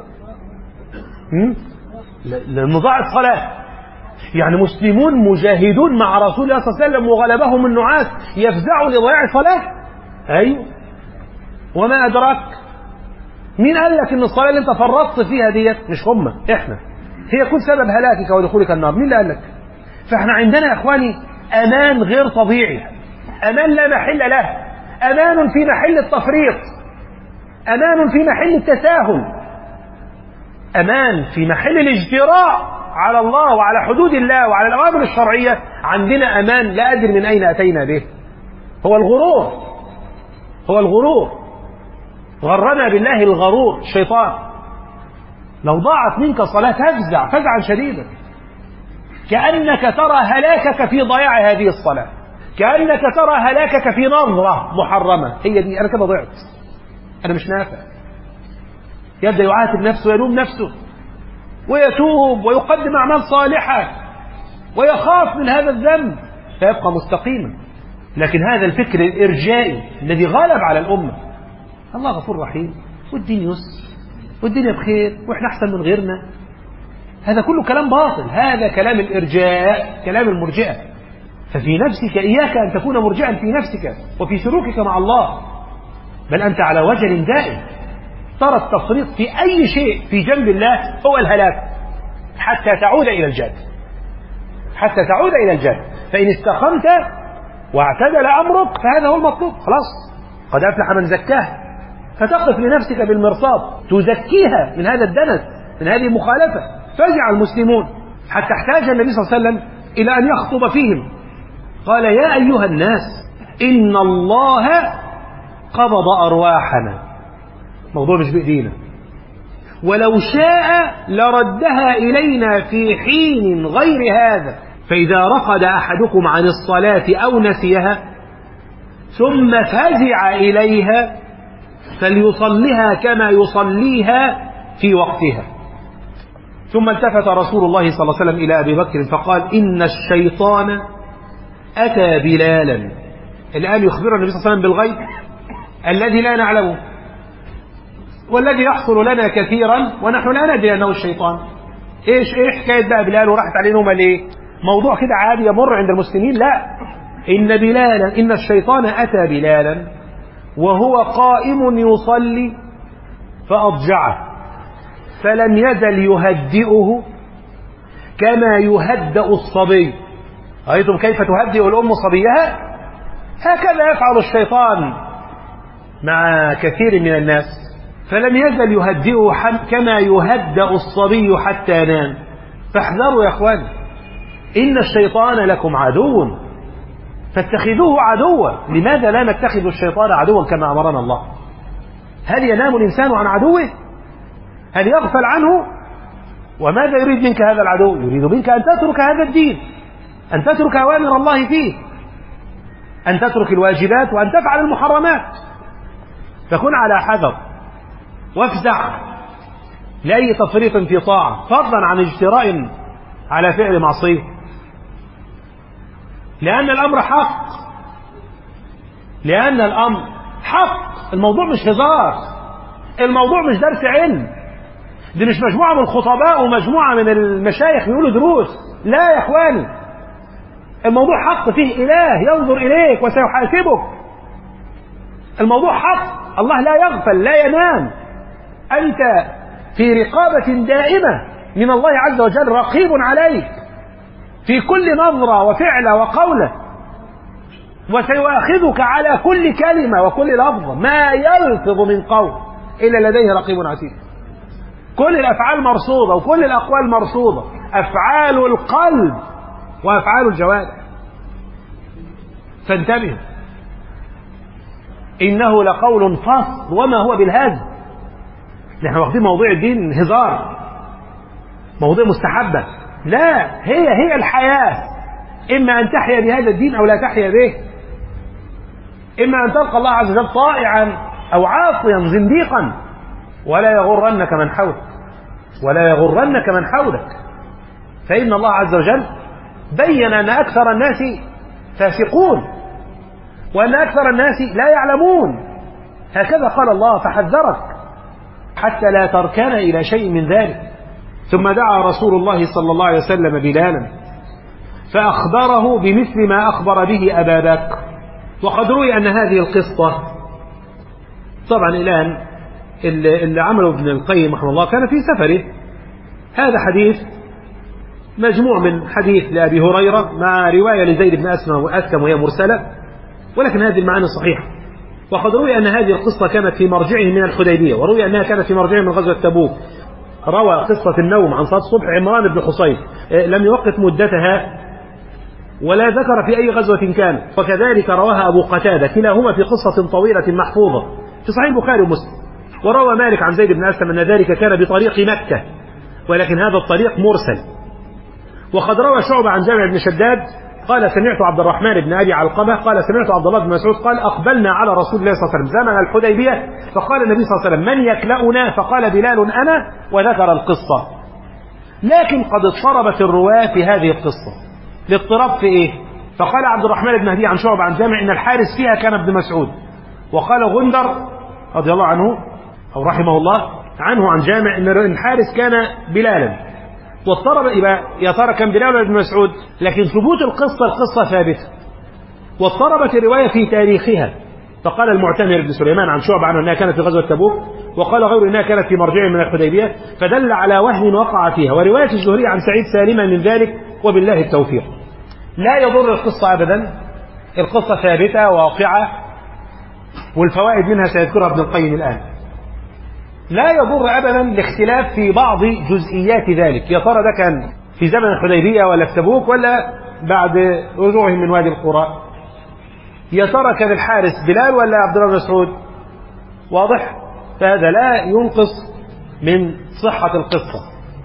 لأنه ضاع الصلاة. يعني مسلمون مجاهدون مع رسول الله صلى الله عليه وسلم وغلبهم النعاس يفزعوا لضياع الصلاة؟ أيوه. وما أدراك مين قال لك ان الصلاة اللي انت فرطت فيها ديت مش هم احنا هي كل سبب هلاكك ودخولك النار؟ مين اللي قال لك؟ فاحنا عندنا يا اخواني امان غير طبيعي، امان لا محل له، امان في محل التفريط، امان في محل التساهل، امان في محل الاجتراء على الله وعلى حدود الله وعلى الاوامر الشرعية. عندنا امان لا ادري من اين اتينا به. هو الغرور، هو الغرور غرنا بالله الغرور الشيطان. لو ضاعت منك صلاة تفزع فزعا شديدا، كأنك ترى هلاكك في ضياع هذه الصلاة، كأنك ترى هلاكك في نظرة محرمة. هي دي أنا كده ضعت، أنا مش نافع. يبدأ يعاتب نفسه ويلوم نفسه ويتوب ويقدم أعمال صالحة ويخاف من هذا الذنب فيبقى مستقيما. لكن هذا الفكر الإرجائي الذي غلب على الأمة، الله غفور رحيم والدين يسر والدنيا بخير وإحنا أحسن من غيرنا، هذا كله كلام باطل، هذا كلام الإرجاء، كلام المرجئة. ففي نفسك إياك أن تكون مرجئا في نفسك وفي سلوكك مع الله، بل أنت على وجل دائم ترى التفريط في أي شيء في جنب الله هو الهلاك حتى تعود إلى الجد، حتى تعود إلى الجد. فإن استقمت واعتدل أمرك فهذا هو المطلوب، خلاص قد أفلح من زكاها. فتقف لنفسك بالمرصاد تزكيها من هذا الدنس، من هذه المخالفة. فزع المسلمون حتى احتاج النبي صلى الله عليه وسلم إلى أن يخطب فيهم، قال يا أيها الناس إن الله قبض أرواحنا، موضوع مش بإيدينا، ولو شاء لردها إلينا في حين غير هذا، فإذا رقد أحدكم عن الصلاة أو نسيها ثم فزع إليها فليصلها كما يصليها في وقتها. ثم التفت رسول الله صلى الله عليه وسلم إلى أبي بكر فقال إن الشيطان أتى بلالا. الآن يخبر النبي صلى الله عليه وسلم بالغيب الذي لا نعلمه والذي يحصل لنا كثيرا ونحن لا ندري أنه الشيطان. إيش إيه حكاية بقى بلال وراحت عليه نومة ليه؟ موضوع كده عادي يمر عند المسلمين؟ لا، إن بلالا إن الشيطان أتى بلالا وهو قائم يصلي فأضجعه فلم يزل يهدئه كما يهدأ الصبي. رأيتم كيف تهدئ الأم صبيها؟ هكذا يفعل الشيطان مع كثير من الناس. فلم يزل يهدئه كما يهدأ الصبي حتى نام. فاحذروا يا أخوان، إن الشيطان لكم عدو فاتخذوه عدوا. لماذا لا نتخذ الشيطان عدوا كما أمرنا الله؟ هل ينام الإنسان عن عدوه؟ هل يغفل عنه؟ وماذا يريد منك هذا العدو؟ يريد منك أن تترك هذا الدين، أن تترك أوامر الله فيه، أن تترك الواجبات وأن تفعل المحرمات. فكن على حذر وافزع لأي تفريط في طاعة، فضلا عن اجتراء على فعل معصية، لأن الأمر حق، لأن الأمر حق. الموضوع مش هزار، الموضوع مش درس علم، دي مش مجموعة من الخطباء ومجموعة من المشايخ بيقولوا دروس. لا يا إخواني، الموضوع حق، فيه إله ينظر إليك وسيحاسبك. الموضوع حق، الله لا يغفل لا ينام، أنت في رقابة دائمة من الله عز وجل، رقيب عليك في كل نظرة وفعلة وقولة، وسيؤاخذك على كل كلمة وكل لفظة، ما يلفظ من قول إلا لديه رقيب عتيد. كل الأفعال مرصودة وكل الأقوال مرصودة، أفعال القلب وأفعال الجوارح. فانتبهوا، إنه لقول فصل وما هو بالهزل. نحن واخدين موضوع الدين هزار، موضوع مستحبة. لا، هي هي الحياة، إما أن تحيا بهذا الدين أو لا تحيا به، إما أن تلقى الله عز وجل طائعا أو عاصيا زنديقا. ولا يغرنك من حولك، ولا يغرنك من حولك، فإن الله عز وجل بين أن أكثر الناس فاسقون وأن أكثر الناس لا يعلمون. هكذا قال الله، فحذرك حتى لا تركن إلى شيء من ذلك. ثم دعا رسول الله صلى الله عليه وسلم بلالا فأخبره بمثل ما أخبر به أبا بكر. وقد روي أن هذه القصة طبعا الآن اللي, اللي عمله ابن القيم رحمه الله كان في سفره. هذا حديث مجموع من حديث لأبي هريرة مع رواية لزيد بن أسلم وهي مرسلة، ولكن هذه المعاني صحيحة. وقد روي أن هذه القصة كانت في مرجعه من الحديبية، وروي أنها كانت في مرجعه من غزوة تبوك. روى قصة النوم عن صلاة الصبح عمران بن حصين، لم يوقف مدتها ولا ذكر في أي غزوة كان، وكذلك رواها أبو قتادة، كلاهما في قصة طويلة محفوظة في صحيح البخاري ومسلم. وروى مالك عن زيد بن أسلم أن ذلك كان بطريق مكة، ولكن هذا الطريق مرسل. وقد روى شعبة عن جابر بن شداد قال سمعت عبد الرحمن بن أبي علقمة قال سمعت عبد الله بن مسعود قال أقبلنا على رسول الله صلى الله عليه وسلم زمن الحديبية، فقال النبي صلى الله عليه وسلم من يكلأنا؟ فقال بلال أنا، وذكر القصة. لكن قد اضطربت الرواة في هذه القصة. الاضطراب في إيه؟ فقال عبد الرحمن بن هدي عن شعبة عن جامع إن الحارس فيها كان ابن مسعود، وقال غندر رضي الله عنه أو رحمه الله عنه عن جامع إن الحارس كان بلالا. واضطرب يا ترى كان بلال ولا ابن مسعود؟ لكن ثبوت القصة القصة ثابتة. واضطربت الرواية في تاريخها، فقال المعتمر بن سليمان عن شعبة عنه أنها كانت في غزوة تبوك، وقال غيره أنها كانت في مرجع من الحديبية، فدل على وهم وقع فيها. ورواية الزهري عن سعيد سالمة من ذلك، وبالله التوفيق. لا يضر القصة أبدا، القصة ثابتة واقعة، والفوائد منها سيذكرها ابن القيم الآن. لا يضر أبدا الاختلاف في بعض جزئيات ذلك، يا ترى ده كان في زمن الحديبية ولا في تبوك ولا بعد رجوعهم من وادي القرى؟ يا ترى كان الحارس بلال ولا عبد الله بن مسعود؟ واضح؟ فهذا لا ينقص من صحة القصة.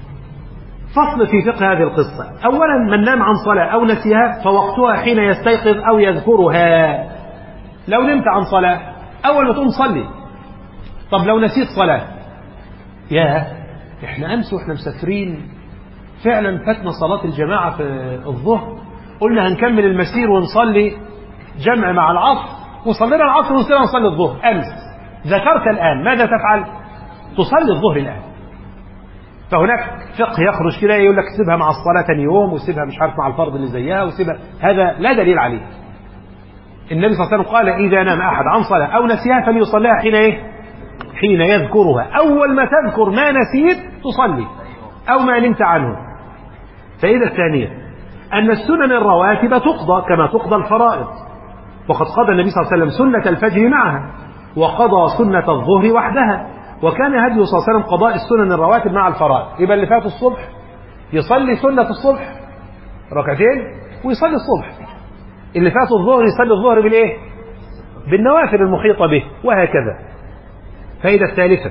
فصل في فقه هذه القصة. أولا من نام عن صلاة أو نسيها فوقتها حين يستيقظ أو يذكرها. لو نمت عن صلاة أول ما تقوم صلي. طب لو نسيت صلاة، يا احنا أمس واحنا مسافرين فعلا فاتنا صلاة الجماعة في الظهر، قلنا هنكمل المسير ونصلي جمع مع العصر، وصلينا العصر ونصلي نصلي الظهر أمس. ذكرت الآن، ماذا تفعل؟ تصلي الظهر الآن. فهناك فقه يخرج كده يقول لك سيبها مع الصلاة ثاني يوم، وسيبها مش عارف مع الفرض اللي زيها، وسيبها. هذا لا دليل عليه. النبي صلى الله عليه وسلم قال إذا نام أحد عن صلاة أو نسيها فليصليها حين إيه؟ حين يذكرها. أول ما تذكر ما نسيت تصلي أو ما نمت عنه. فإذا الثانية أن السنن الرواتب تقضى كما تقضى الفرائض، وقد قضى النبي صلى الله عليه وسلم سنة الفجر معها، وقضى سنة الظهر وحدها، وكان هديه صلى الله عليه وسلم قضاء السنن الرواتب مع الفرائض. يبقى اللي فات الصبح يصلي سنة الصبح ركعتين ويصلي الصبح، اللي فات الظهر يصلي الظهر بالإيه؟ بالنوافل المحيطة به، وهكذا. فائدة الثالثة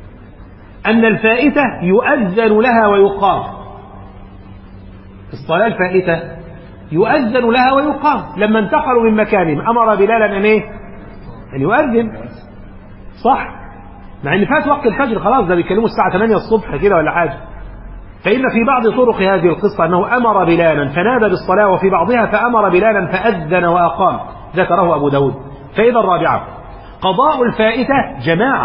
أن الفائتة يؤذن لها ويقام. الصلاة الفائتة يؤذن لها ويقام. لما انتقلوا من مكانهم أمر بلالا أن إيه؟ أن يؤذن، صح؟ مع أن فات وقت الفجر خلاص، ده بيكلموا الساعة ثمانية الصبح كده ولا حاجة. فإن في بعض طرق هذه القصة أنه أمر بلالا فنادى بالصلاة، وفي بعضها فأمر بلالا فأذن وأقام، ذكره أبو داود. فإذا الرابعة قضاء الفائتة جماعة.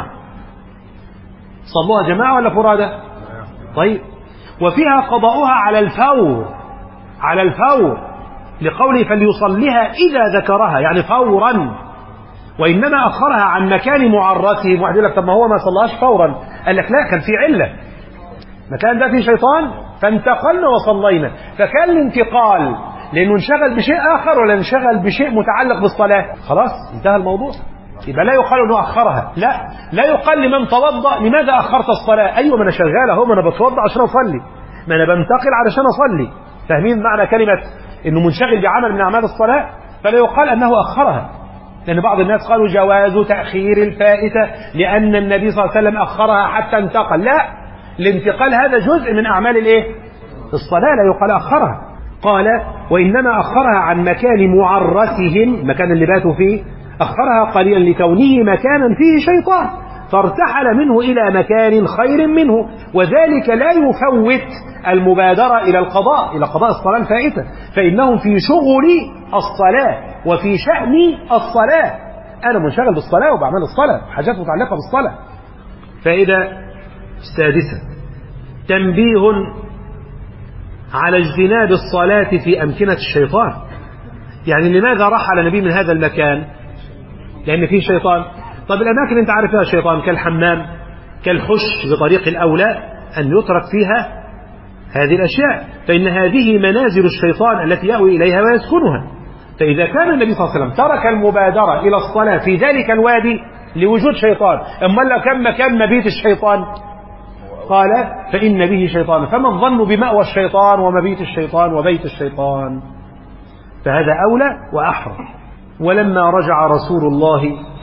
صلوها جماعة ولا فرادى؟ طيب. وفيها قضاؤها على الفور، على الفور لقوله فليصليها إذا ذكرها، يعني فورا. وإنما أخرها عن مكان معرته. واحد يقول لك طب ما هو ما صلاش فورا، قال لك لا، كان في علة، مكان ده فيه شيطان فانتقلنا وصلينا. فكان الانتقال لأنه انشغل بشيء آخر ولا انشغل بشيء متعلق بالصلاة، خلاص انتهى الموضوع. يبقى لا يقال انه اخرها، لا لا يقال لمن توضأ لماذا اخرت الصلاه؟ ايوه ما انا شغال اهو، ما انا بتوضأ عشان اصلي، ما انا بنتقل علشان اصلي. فاهمين معنى كلمه انه منشغل بعمل من اعمال الصلاه؟ فلا يقال انه اخرها، لان بعض الناس قالوا جواز تاخير الفائته لان النبي صلى الله عليه وسلم اخرها حتى انتقل. لا، الانتقال هذا جزء من اعمال الايه؟ الصلاه، لا يقال اخرها. قال وانما اخرها عن مكان معرتهم، المكان اللي باتوا فيه، أخرها قليلا لكونه مكانا فيه شيطان فارتحل منه إلى مكان خير منه، وذلك لا يفوت المبادرة إلى القضاء، إلى قضاء الصلاة الفائتة، فإنهم في شغل الصلاة وفي شأن الصلاة. أنا منشغل بالصلاة وبعمل الصلاة، حاجات متعلقة بالصلاة. فإذا السادسة تنبيه على اجتناب الصلاة في أمكنة الشيطان. يعني لماذا رحل النبي من هذا المكان؟ لأن فيه شيطان. طب الأماكن أنت عارف فيها الشيطان كالحمام كالحش بطريق الأولى أن يترك فيها هذه الأشياء، فإن هذه منازل الشيطان التي يأوي إليها ويسكنها. فإذا كان النبي صلى الله عليه وسلم ترك المبادرة إلى الصلاة في ذلك الوادي لوجود شيطان، أما لو كان مكان مبيت الشيطان قال فإن به شيطان، فمن ظن بمأوى الشيطان ومبيت الشيطان وبيت الشيطان، فهذا أولى وأحرى. ولما رجع رسول الله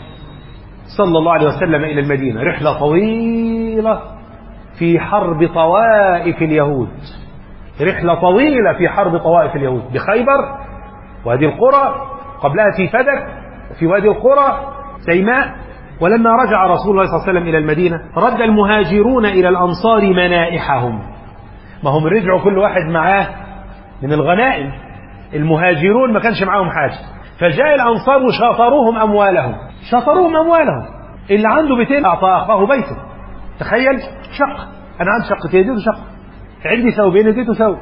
صلى الله عليه وسلم إلى المدينة، رحلة طويلة في حرب طوائف اليهود، رحلة طويلة في حرب طوائف اليهود بخيبر وادي القرى، قبلها في فدك وفي وادي القرى سيماء. ولما رجع رسول الله صلى الله عليه وسلم إلى المدينة رد المهاجرون إلى الأنصار منائحهم، ما هم رجعوا كل واحد معاه من الغنائم، المهاجرون ما كانش معاهم حاجة، فجاء الأنصار وشاطروهم أموالهم، شاطروهم أموالهم، اللي عنده بيتين أعطى أخاه بيته، تخيل شقة، أنا عندي شقتين اديته شقة، عندي ثوبين اديته ثوب،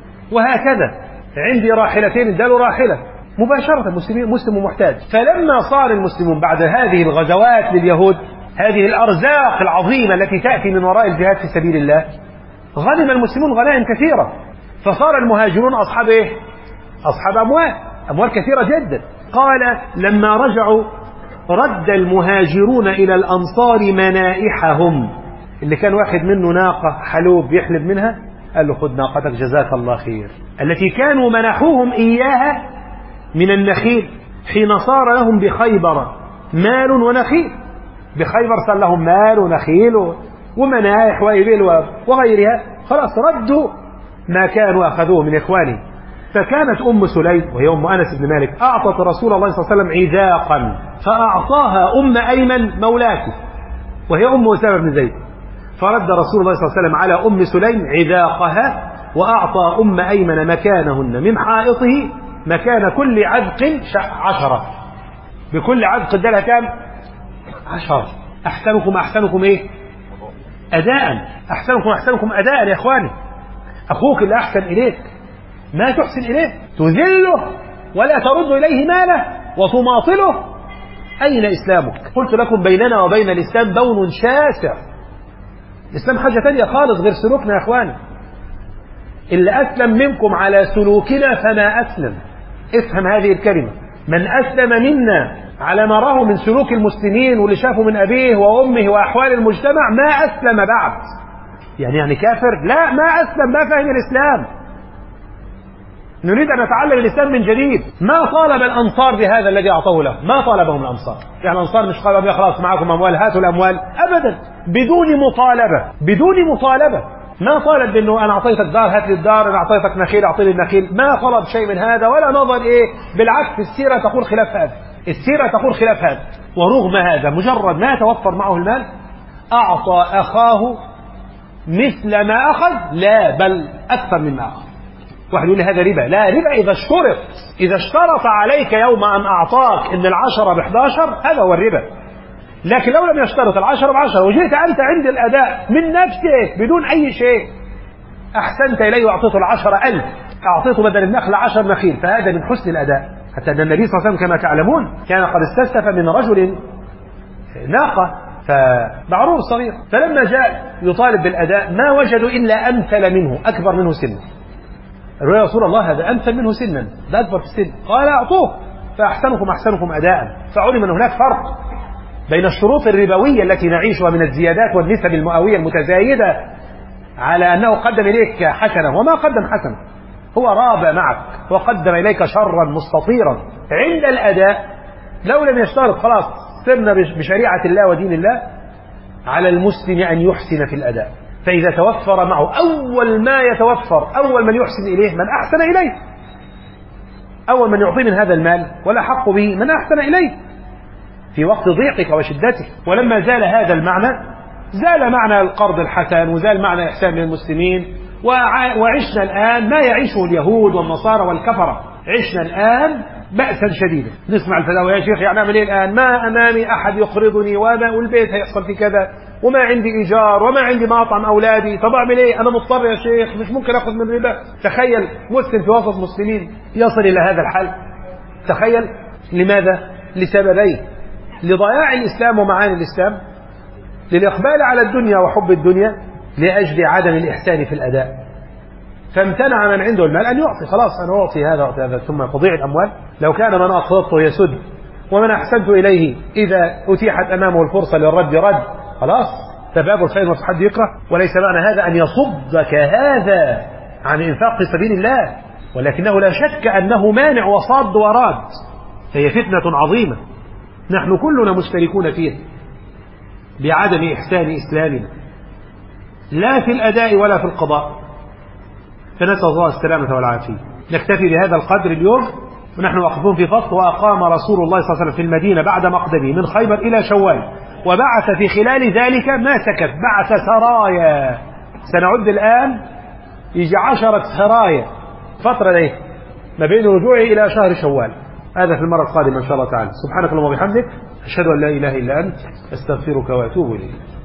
وهكذا عندي راحلتين اداله راحلة، مباشرة المسلمين مسلم ومحتاج. فلما صار المسلمون بعد هذه الغزوات لليهود، هذه الأرزاق العظيمة التي تأتي من وراء الجهاد في سبيل الله، غنم المسلمون غنائم كثيرة، فصار المهاجرون أصحاب إيه؟ أصحاب أموال، أموال كثيرة جدا. قال لما رجعوا رد المهاجرون إلى الأنصار منائحهم، اللي كان واحد منه ناقة حلوب يحلب منها قال له خذ ناقتك جزاك الله خير، التي كانوا منحوهم إياها من النخيل حين صار لهم بخيبر مال ونخيل، بخيبر صار لهم مال ونخيل ومنائح وإبل وغيرها، خلاص ردوا ما كانوا أخذوه من إخوانه. فكانت أم سليم وهي أم أنس بن مالك أعطت رسول الله صلى الله عليه وسلم عذاقا، فأعطاها أم أيمن مولاته وهي أم أسامة بن زيد، فرد رسول الله صلى الله عليه وسلم على أم سليم عذاقها، وأعطى أم أيمن مكانهن من حائطه مكان كل عذق عشرة، بكل عذق ادالها كام؟ عشرة. أحسنكم أحسنكم إيه؟ أداء، أحسنكم أحسنكم أداء يا إخواني. أخوك اللي أحسن إليك ما تحسن إليه، تذله ولا ترد إليه ماله وتماطله، أين إسلامك؟ قلت لكم بيننا وبين الإسلام بون شاسع، الإسلام حاجة تانية خالص غير سلوكنا يا إخواني. اللي أسلم منكم على سلوكنا فما أسلم، افهم هذه الكلمة، من أسلم منا على ما راه من سلوك المسلمين واللي شافه من أبيه وأمه وأحوال المجتمع ما أسلم بعد، يعني يعني كافر؟ لا، ما أسلم، ما فهم الإسلام. نريد أن نتعلم الإسلام من جديد. ما طالب الأنصار بهذا الذي أعطوه له، ما طالبهم الأنصار، يعني الأنصار مش قالوا خلاص معكم أموال هاتوا الأموال، أبدا، بدون مطالبة، بدون مطالبة. ما طالب بأنه أنا أعطيتك دار هات لي الدار، أنا أعطيتك نخيل أعطيني النخيل، ما طلب شيء من هذا ولا نظر إيه، بالعكس السيرة تقول خلاف هذا، السيرة تقول خلاف هذا. ورغم هذا مجرد ما توفر معه المال أعطى أخاه مثل ما أخذ، لا بل أكثر مما أخذ. واحد يقول لي هذا ربا، لا، ربا إذا اشترط، إذا اشترط عليك يوم أن أعطاك إن العشرة بحداشر هذا هو الربا، لكن لو لم يشترط العشرة بعشرة وجئت أنت عند الأداء من نفسك بدون أي شيء، أحسنت إليه وأعطيته العشرة ألف، أعطيته بدل النخل عشر نخيل، فهذا من حسن الأداء. حتى أن النبي صلى الله عليه وسلم كما تعلمون كان قد استسلف من رجل ناقة فمعروف صغير، فلما جاء يطالب بالأداء ما وجدوا إلا أمثل منه أكبر منه سنا. قالوا يا رسول الله هذا أمثل منه سنا، ده أكبر في السن، قال أعطوه، فأحسنكم أحسنكم أداء. فعلم أن هناك فرق بين الشروط الربوية التي نعيشها من الزيادات والنسب المئوية المتزايدة على أنه قدم إليك حسنة وما قدم حسنة، هو رابى معك وقدم إليك شرا مستطيرا. عند الأداء لو لم يشترط خلاص سرنا بشريعة الله ودين الله، على المسلم أن يحسن في الأداء، فإذا توفر معه أول ما يتوفر أول من يحسن إليه من أحسن إليه، أول من يعطي من هذا المال ولا حق به من أحسن إليه في وقت ضيقك وشدتك. ولما زال هذا المعنى زال معنى القرض الحسن وزال معنى إحسان للمسلمين، وعشنا الآن ما يعيشه اليهود والنصارى والكفرة، عشنا الآن بأسا شديدا. نسمع الفتاوى يا شيخ يعني أعمل إيه الآن؟ ما أمامي أحد يقرضني وما والبيت هيحصل في كذا وما عندي إيجار وما عندي ما أطعم أولادي، طب أعمل إيه؟ أنا مضطر يا شيخ، مش ممكن أخذ من ربا. تخيل مسلم في وسط مسلمين يصل إلى هذا الحال. تخيل لماذا؟ لسببين: لضياع الإسلام ومعاني الإسلام، للإقبال على الدنيا وحب الدنيا لأجل عدم الإحسان في الأداء، فامتنع من عنده المال أن يعطي. خلاص أنا أعطي هذا وأعطي هذا ثم تضيع الأموال. لو كان من أقرضته يسد ومن أحسنت إليه إذا أتيحت أمامه الفرصة للرد رد، خلاص فباب الخير ما في حد يكره. وليس معنى هذا أن يصدك هذا عن إنفاق في سبيل الله، ولكنه لا شك أنه مانع وصاد وراد، فهي فتنة عظيمة نحن كلنا مشتركون فيها بعدم إحسان إسلامنا لا في الأداء ولا في القضاء، فنسأل الله السلامة والعافية. نكتفي بهذا القدر اليوم ونحن واقفون في فصل. وأقام رسول الله صلى الله عليه وسلم في المدينة بعد مقدمه من خيبر إلى شوال، وبعث في خلال ذلك ما سكت، بعث سرايا، سنعد الآن يجي عشرة سرايا فترة دي ما بين رجوعه إلى شهر شوال. هذا في المرة القادمة إن شاء الله تعالى. سبحانك اللهم وبحمدك، أشهد أن لا إله إلا أنت، أستغفرك وأتوب إليك.